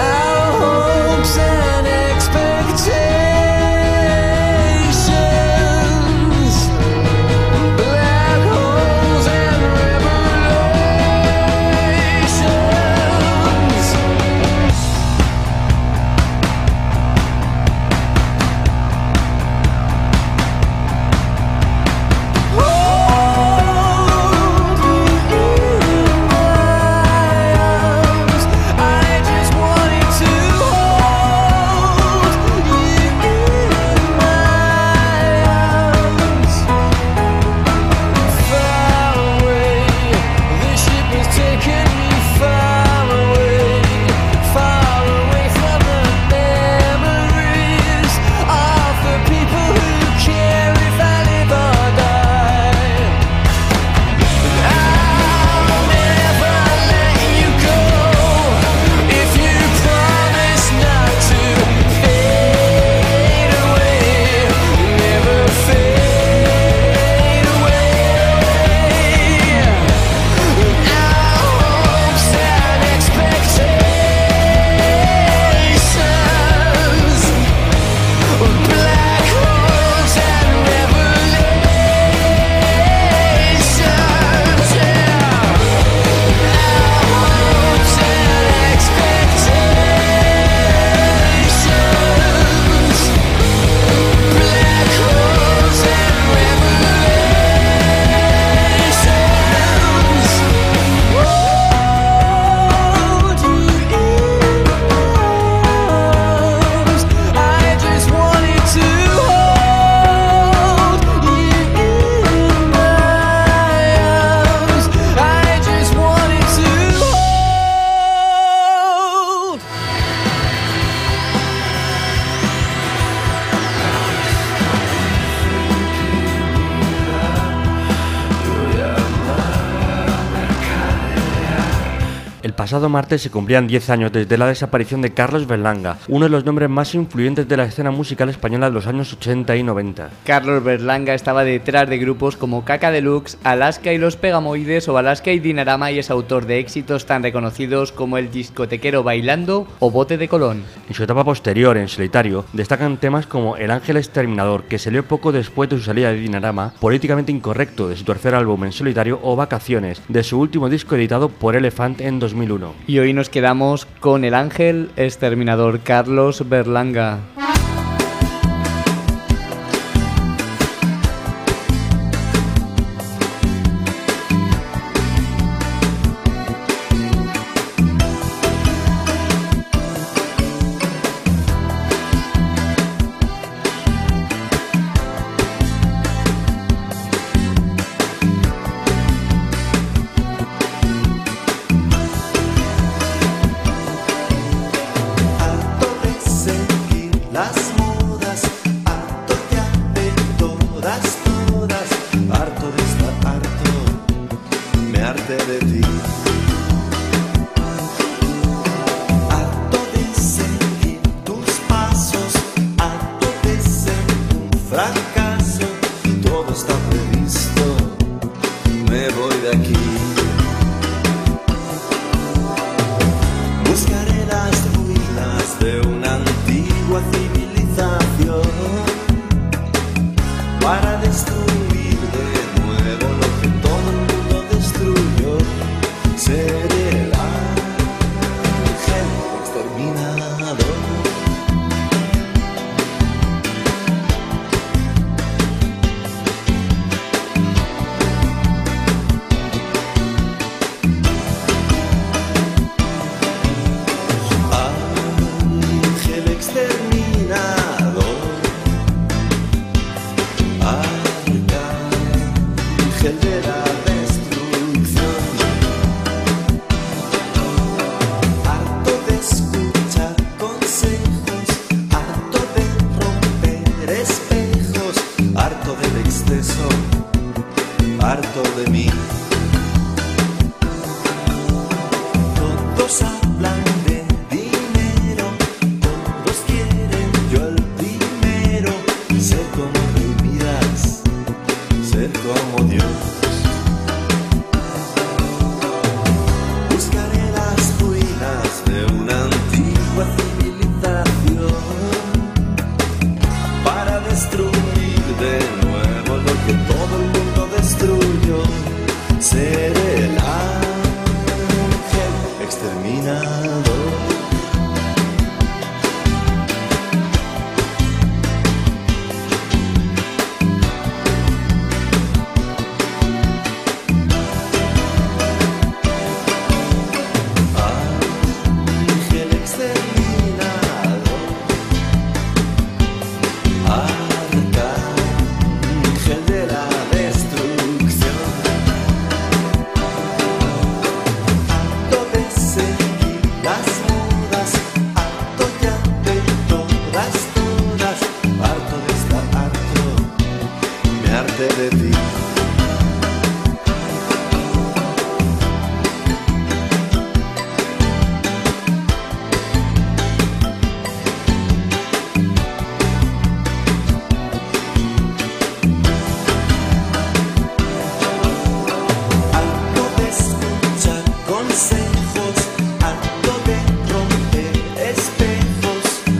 pasado martes se cumplían 10 años desde la desaparición de Carlos Berlanga, uno de los nombres más influyentes de la escena musical española de los años 80 y 90. Carlos Berlanga estaba detrás de grupos como Caca Deluxe, Alaska y los Pegamoides o Alaska y Dinarama, y es autor de éxitos tan reconocidos como El discotequero bailando o Bote de Colón. En su etapa posterior, en solitario, destacan temas como El ángel exterminador, que salió poco después de su salida de Dinarama, Políticamente incorrecto, de su tercer álbum en solitario, o Vacaciones, de su último disco editado por Elephant en 2001. Y hoy nos quedamos con El ángel exterminador, Carlos Berlanga.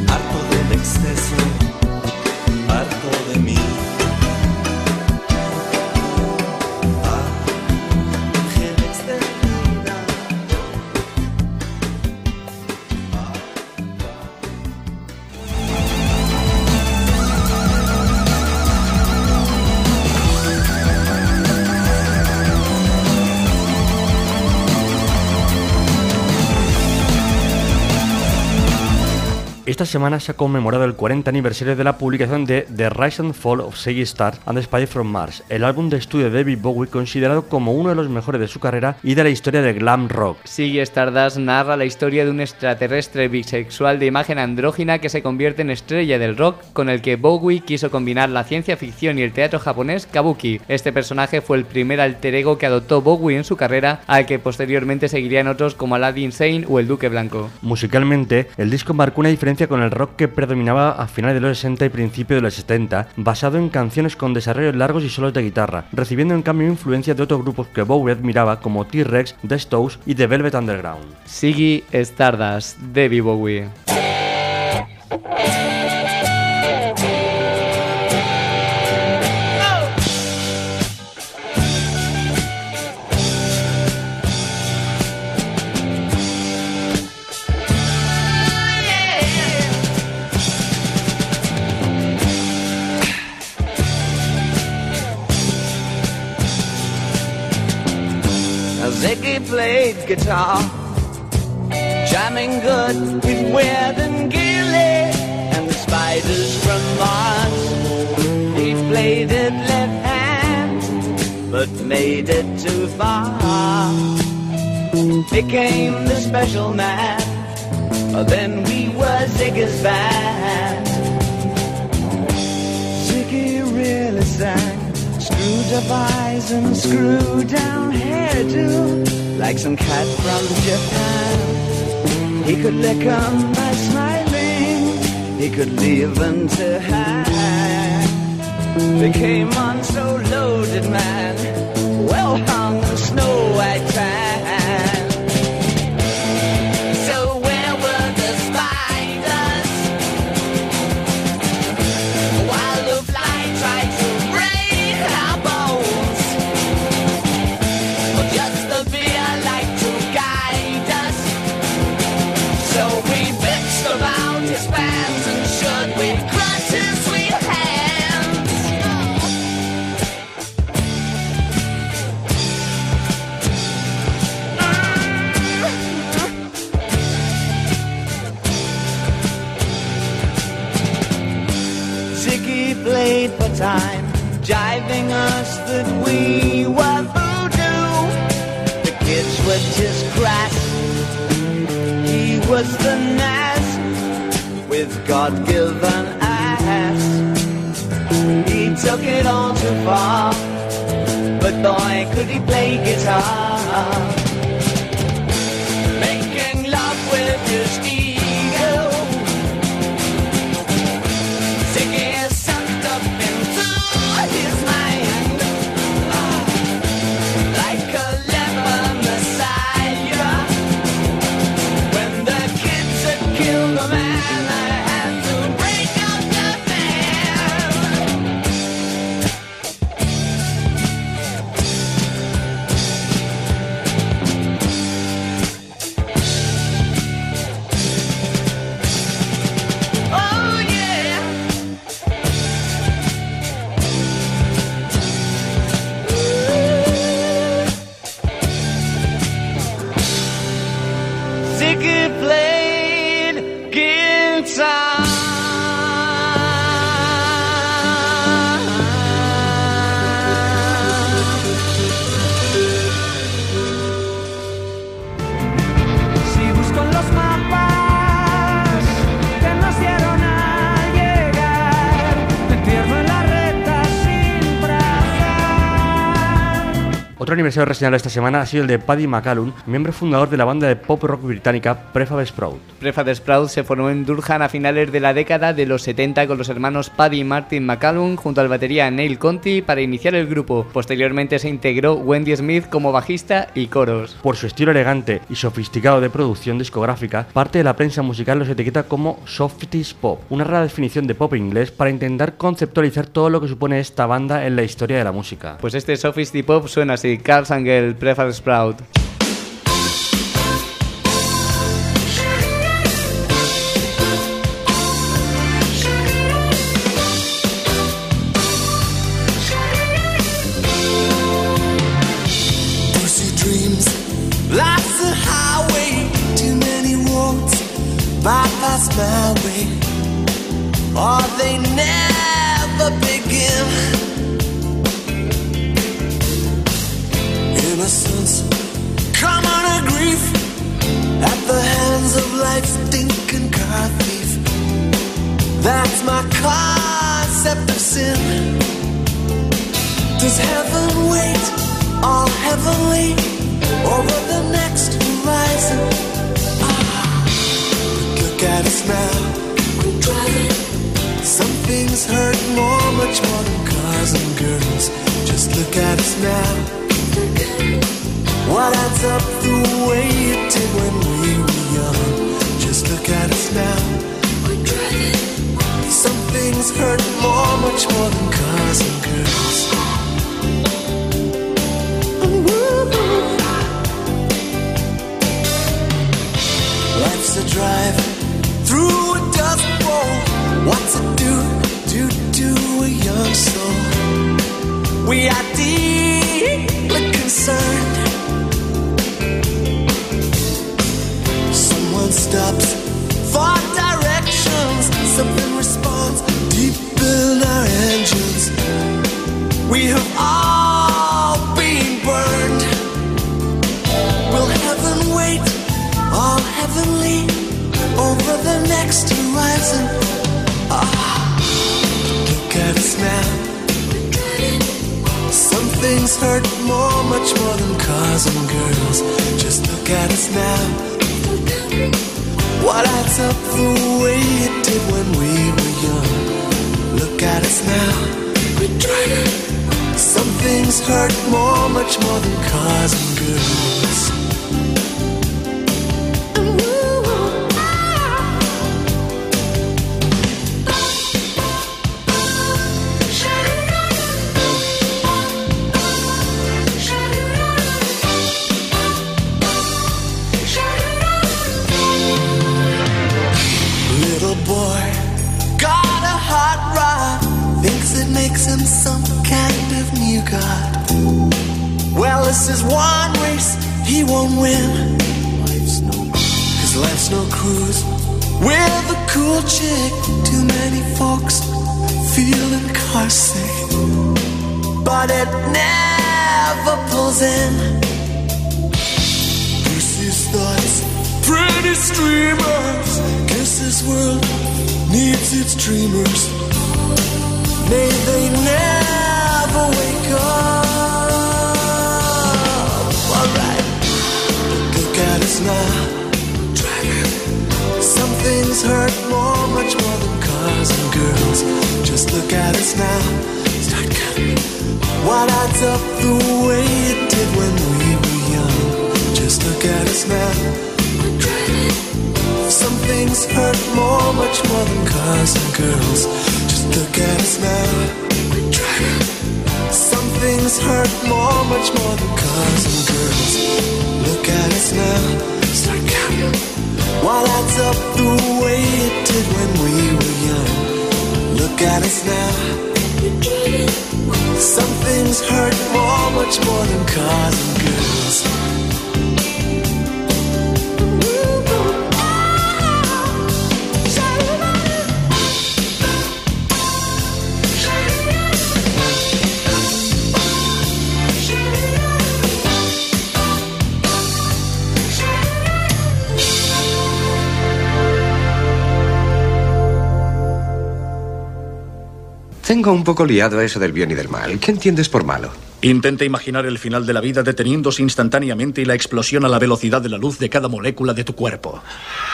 Harto de mí. Esta semana se ha conmemorado el 40 aniversario de la publicación de The Rise and Fall of Ziggy Stardust and the Spiders from Mars, el álbum de estudio de David Bowie considerado como uno de los mejores de su carrera y de la historia del glam rock. Ziggy Stardust narra la historia de un extraterrestre bisexual de imagen andrógina que se convierte en estrella del rock, con el que Bowie quiso combinar la ciencia ficción y el teatro japonés kabuki. Este personaje fue el primer alter ego que adoptó Bowie en su carrera, al que posteriormente seguirían otros como Aladdin Sane o el Duque Blanco. Musicalmente, el disco marcó una diferencia con el rock que predominaba a finales de los 60 y principios de los 70, basado en canciones con desarrollos largos y solos de guitarra, recibiendo en cambio influencia de otros grupos que Bowie admiraba como T-Rex, The Stooges y The Velvet Underground. Ziggy Stardust, David Bowie. Ziggy played guitar, jamming good with Weird and Gilly and the Spiders from Mars. He played it left hand, but made it too far. Became the special man, then we were Ziggy's band. Ziggy really sang. Screwed up eyes and screwed down hairdo, like some cat from Japan. He could lick 'em by smiling, he could leave 'em to hang. They came on so loaded, man, well hung the snow white tan. So where were the spiders while the fly tried to played for time, jiving us that we were voodoo. The kids were just crass, he was the Nas with God-given ass. He took it all too far, but boy could he play guitar. Making love with his ego, Otro aniversario reseñable esta semana ha sido el de Paddy McCallum, miembro fundador de la banda de pop rock británica Prefab Sprout. Prefab Sprout se formó en Durham a finales de la década de los 70 con los hermanos Paddy y Martin McCallum junto al batería Neil Conti para iniciar el grupo. Posteriormente se integró Wendy Smith como bajista y coros. Por su estilo elegante y sofisticado de producción discográfica, parte de la prensa musical los etiqueta como softies pop, una rara definición de pop inglés para intentar conceptualizar todo lo que supone esta banda en la historia de la música. Pues este sofisty pop suena así: Carl Sangel, Prefab Sprout. Lots of highway, too many roads, bypass pass my way, or they never begin. Innocence, common a grief at the hands of life's stinking car thief. That's my concept of sin. Does heaven wait all heavenly over the next horizon? But look at us now, we're driving. Some things hurt more, much more than cars and girls. Just look at us now. What adds up the way it did when we were young? Just look at us now, we're driving. Some things hurt more, much more than cars and girls. Life's a drive through a dust bowl. What's it do a young soul? We are deeply concerned. Someone stops for directions. Something responds deep in our engines. We have all been burned. Will heaven wait all heavenly over the next horizon? Look at us now. Some things hurt more, much more than cars and girls. Just look at us now. What adds up the way it did when we were young? Look at us now. We're driving. Some things hurt more, much more than cars and girls. Some kind of new god. Well, this is one race he won't win. Cause life's no cruise with a cool chick. Too many folks feeling car sick, but it never pulls in. Bruce's thoughts, pretty streamers. Guess this world needs its dreamers. May they never wake up. Alright, look at us now. Some things hurt more, much more than cars and girls. Just look at us now. Start counting. What adds up the way it did when we were young? Just look at us now. Some things hurt more, much more than cars and girls. Look at us now. Some things hurt more, much more than cars and girls. Look at us now. Start counting. What adds up the way it did when we were young? Look at us now. Some things hurt more, much more than cars and girls. Tengo un poco liado eso del bien y del mal. ¿Qué entiendes por malo? Intenta imaginar el final de la vida deteniéndose instantáneamente y la explosión a la velocidad de la luz de cada molécula de tu cuerpo.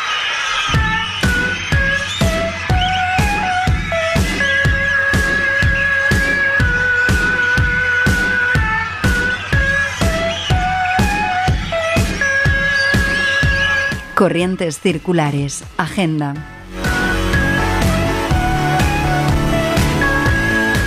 Corrientes circulares. Agenda.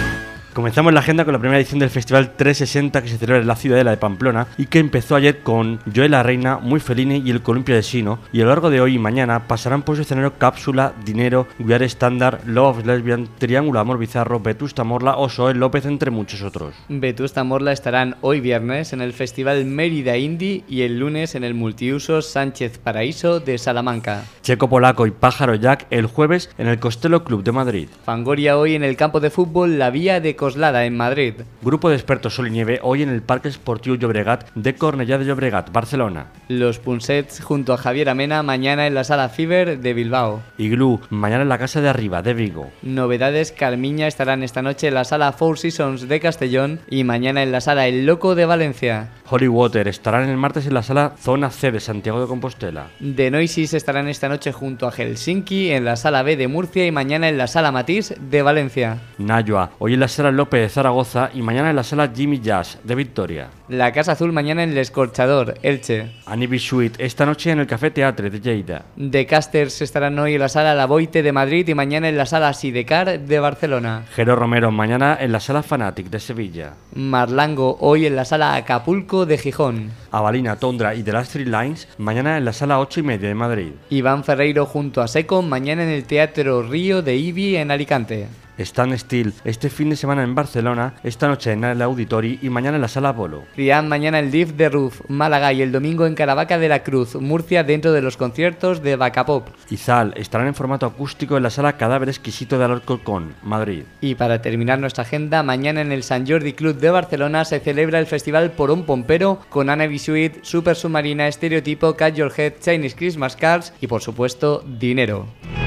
Comenzamos la agenda con la primera edición del Festival 360 que se celebra en la Ciudadela de Pamplona y que empezó ayer con Joe la Reina, Muy Fellini y el Columpio de Sino, y a lo largo de hoy y mañana pasarán por su escenario Cápsula, Dinero, We Are Standard, Love of Lesbian, Triángulo Amor Bizarro, Vetusta Morla o Zoe López, entre muchos otros. Vetusta Morla estarán hoy viernes en el Festival Mérida Indie y el lunes en el multiusos Sánchez Paraíso de Salamanca. Checo Polaco y Pájaro Jack el jueves en el Costello Club de Madrid. Fangoria hoy en el campo de fútbol La Vía de Coslada en Madrid. Grupo de expertos Sol y Nieve hoy en el Parque Esportiu Llobregat de Cornellà de Llobregat, Barcelona. Los Punsets junto a Javier Amena mañana en la Sala Fever de Bilbao. Igloo mañana en la Casa de Arriba de Vigo. Novedades Carmiña estarán esta noche en la Sala Four Seasons de Castellón y mañana en la Sala El Loco de Valencia. Holy Water estarán el martes en la Sala Zona C de Santiago de Compostela. The Noises estarán esta noche junto a Helsinki en la Sala B de Murcia y mañana en la Sala Matisse de Valencia. Nayua hoy en la Sala López de Zaragoza y mañana en la Sala Jimmy Jazz de Victoria. La Casa Azul mañana en el Escorchador, Elche. Anibi Suite esta noche en el Café Teatre de Lleida. The Casters estarán hoy en la Sala La Boite de Madrid y mañana en la Sala Sidecar de Barcelona. Jero Romero mañana en la Sala Fanatic de Sevilla. Marlango hoy en la Sala Acapulco de Gijón. Avalina, Tondra y The Last Three Lines mañana en la Sala 8:30 de Madrid. Iván Ferreiro junto a Seco mañana en el Teatro Río de Ibi en Alicante. Stand Still este fin de semana en Barcelona, esta noche en el Auditori y mañana en la Sala Apolo. Rian mañana en Live de Roof, Málaga y el domingo en Caravaca de la Cruz, Murcia, dentro de los conciertos de Bacapop. Izal estarán en formato acústico en la Sala Cadáver Exquisito de Alcorcón, Madrid. Y para terminar nuestra agenda, mañana en el Sant Jordi Club de Barcelona se celebra el festival Porón Pompero con Anna Bisuit, Super Submarina, Estereotipo, Cut Your Head, Chinese Christmas Cards y por supuesto Dinero.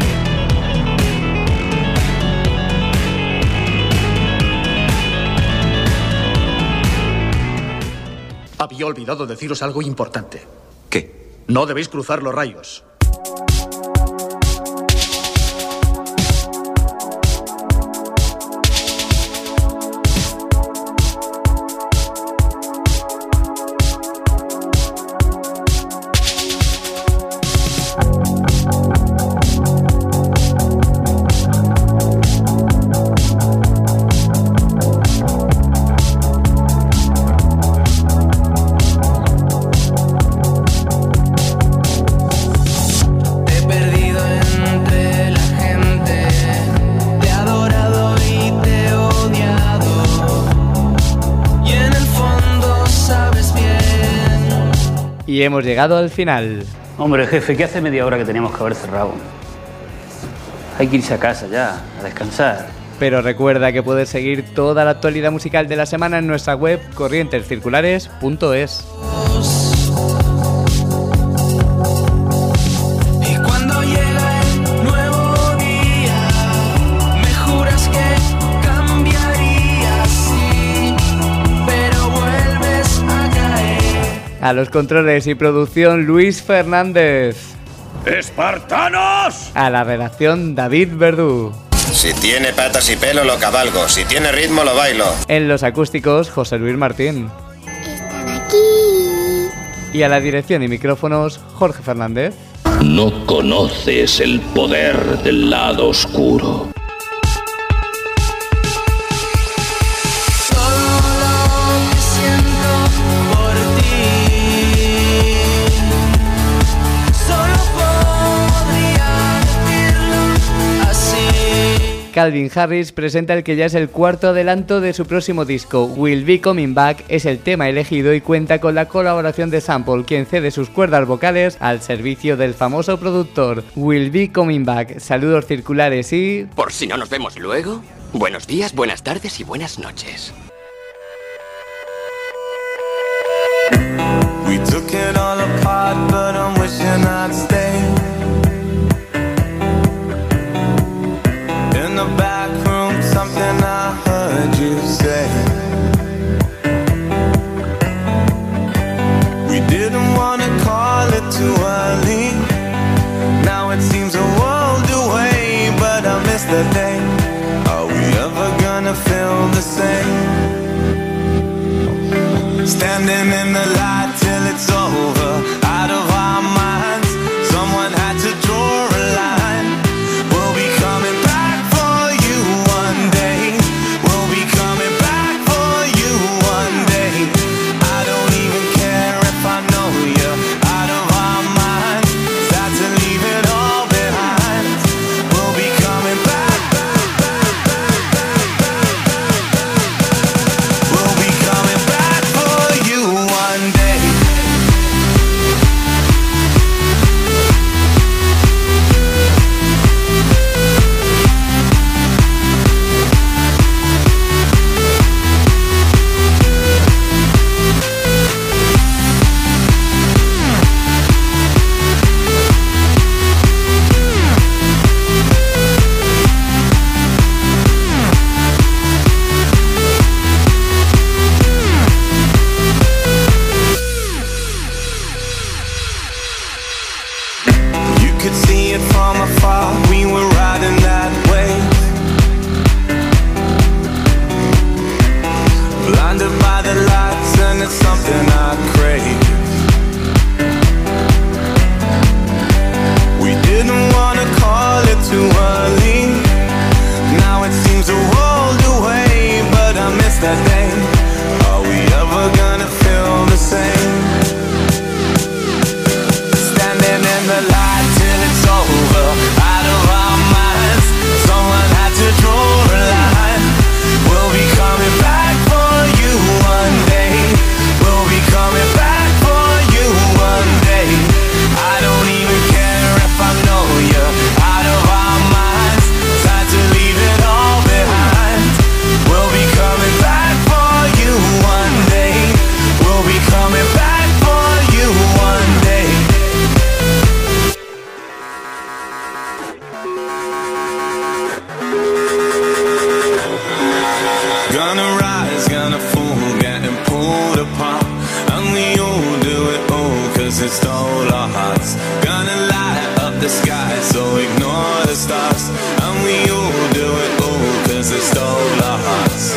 Había olvidado deciros algo importante. ¿Qué? No debéis cruzar los rayos. Y hemos llegado al final. Hombre, jefe, ¿qué hace media hora que teníamos que haber cerrado? Hay que irse a casa ya, a descansar. Pero recuerda que puedes seguir toda la actualidad musical de la semana en nuestra web corrientescirculares.es. A los controles y producción, Luis Fernández. ¡Espartanos! A la redacción, David Verdú. Si tiene patas y pelo, lo cabalgo. Si tiene ritmo, lo bailo. En los acústicos, José Luis Martín. Están aquí. Y a la dirección y micrófonos, Jorge Fernández. No conoces el poder del lado oscuro. Calvin Harris presenta el que ya es el cuarto adelanto de su próximo disco. Will Be Coming Back es el tema elegido y cuenta con la colaboración de Sample, quien cede sus cuerdas vocales al servicio del famoso productor. Will Be Coming Back, saludos circulares y... Por si no nos vemos luego, buenos días, buenas tardes y buenas noches. We took it all apart, but I'm wishing I'd stay. In the back room, something I heard you say. We didn't want to call it too early. Now it seems a world away, but I miss the day. Are we ever gonna feel the same? Standing in the light till it's over, out of our minds. Someone had to draw a line. We'll be coming back for you one day. We'll be coming And we all do it all 'cause they stole our hearts.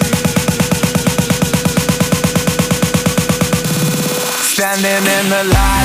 Standing in the light.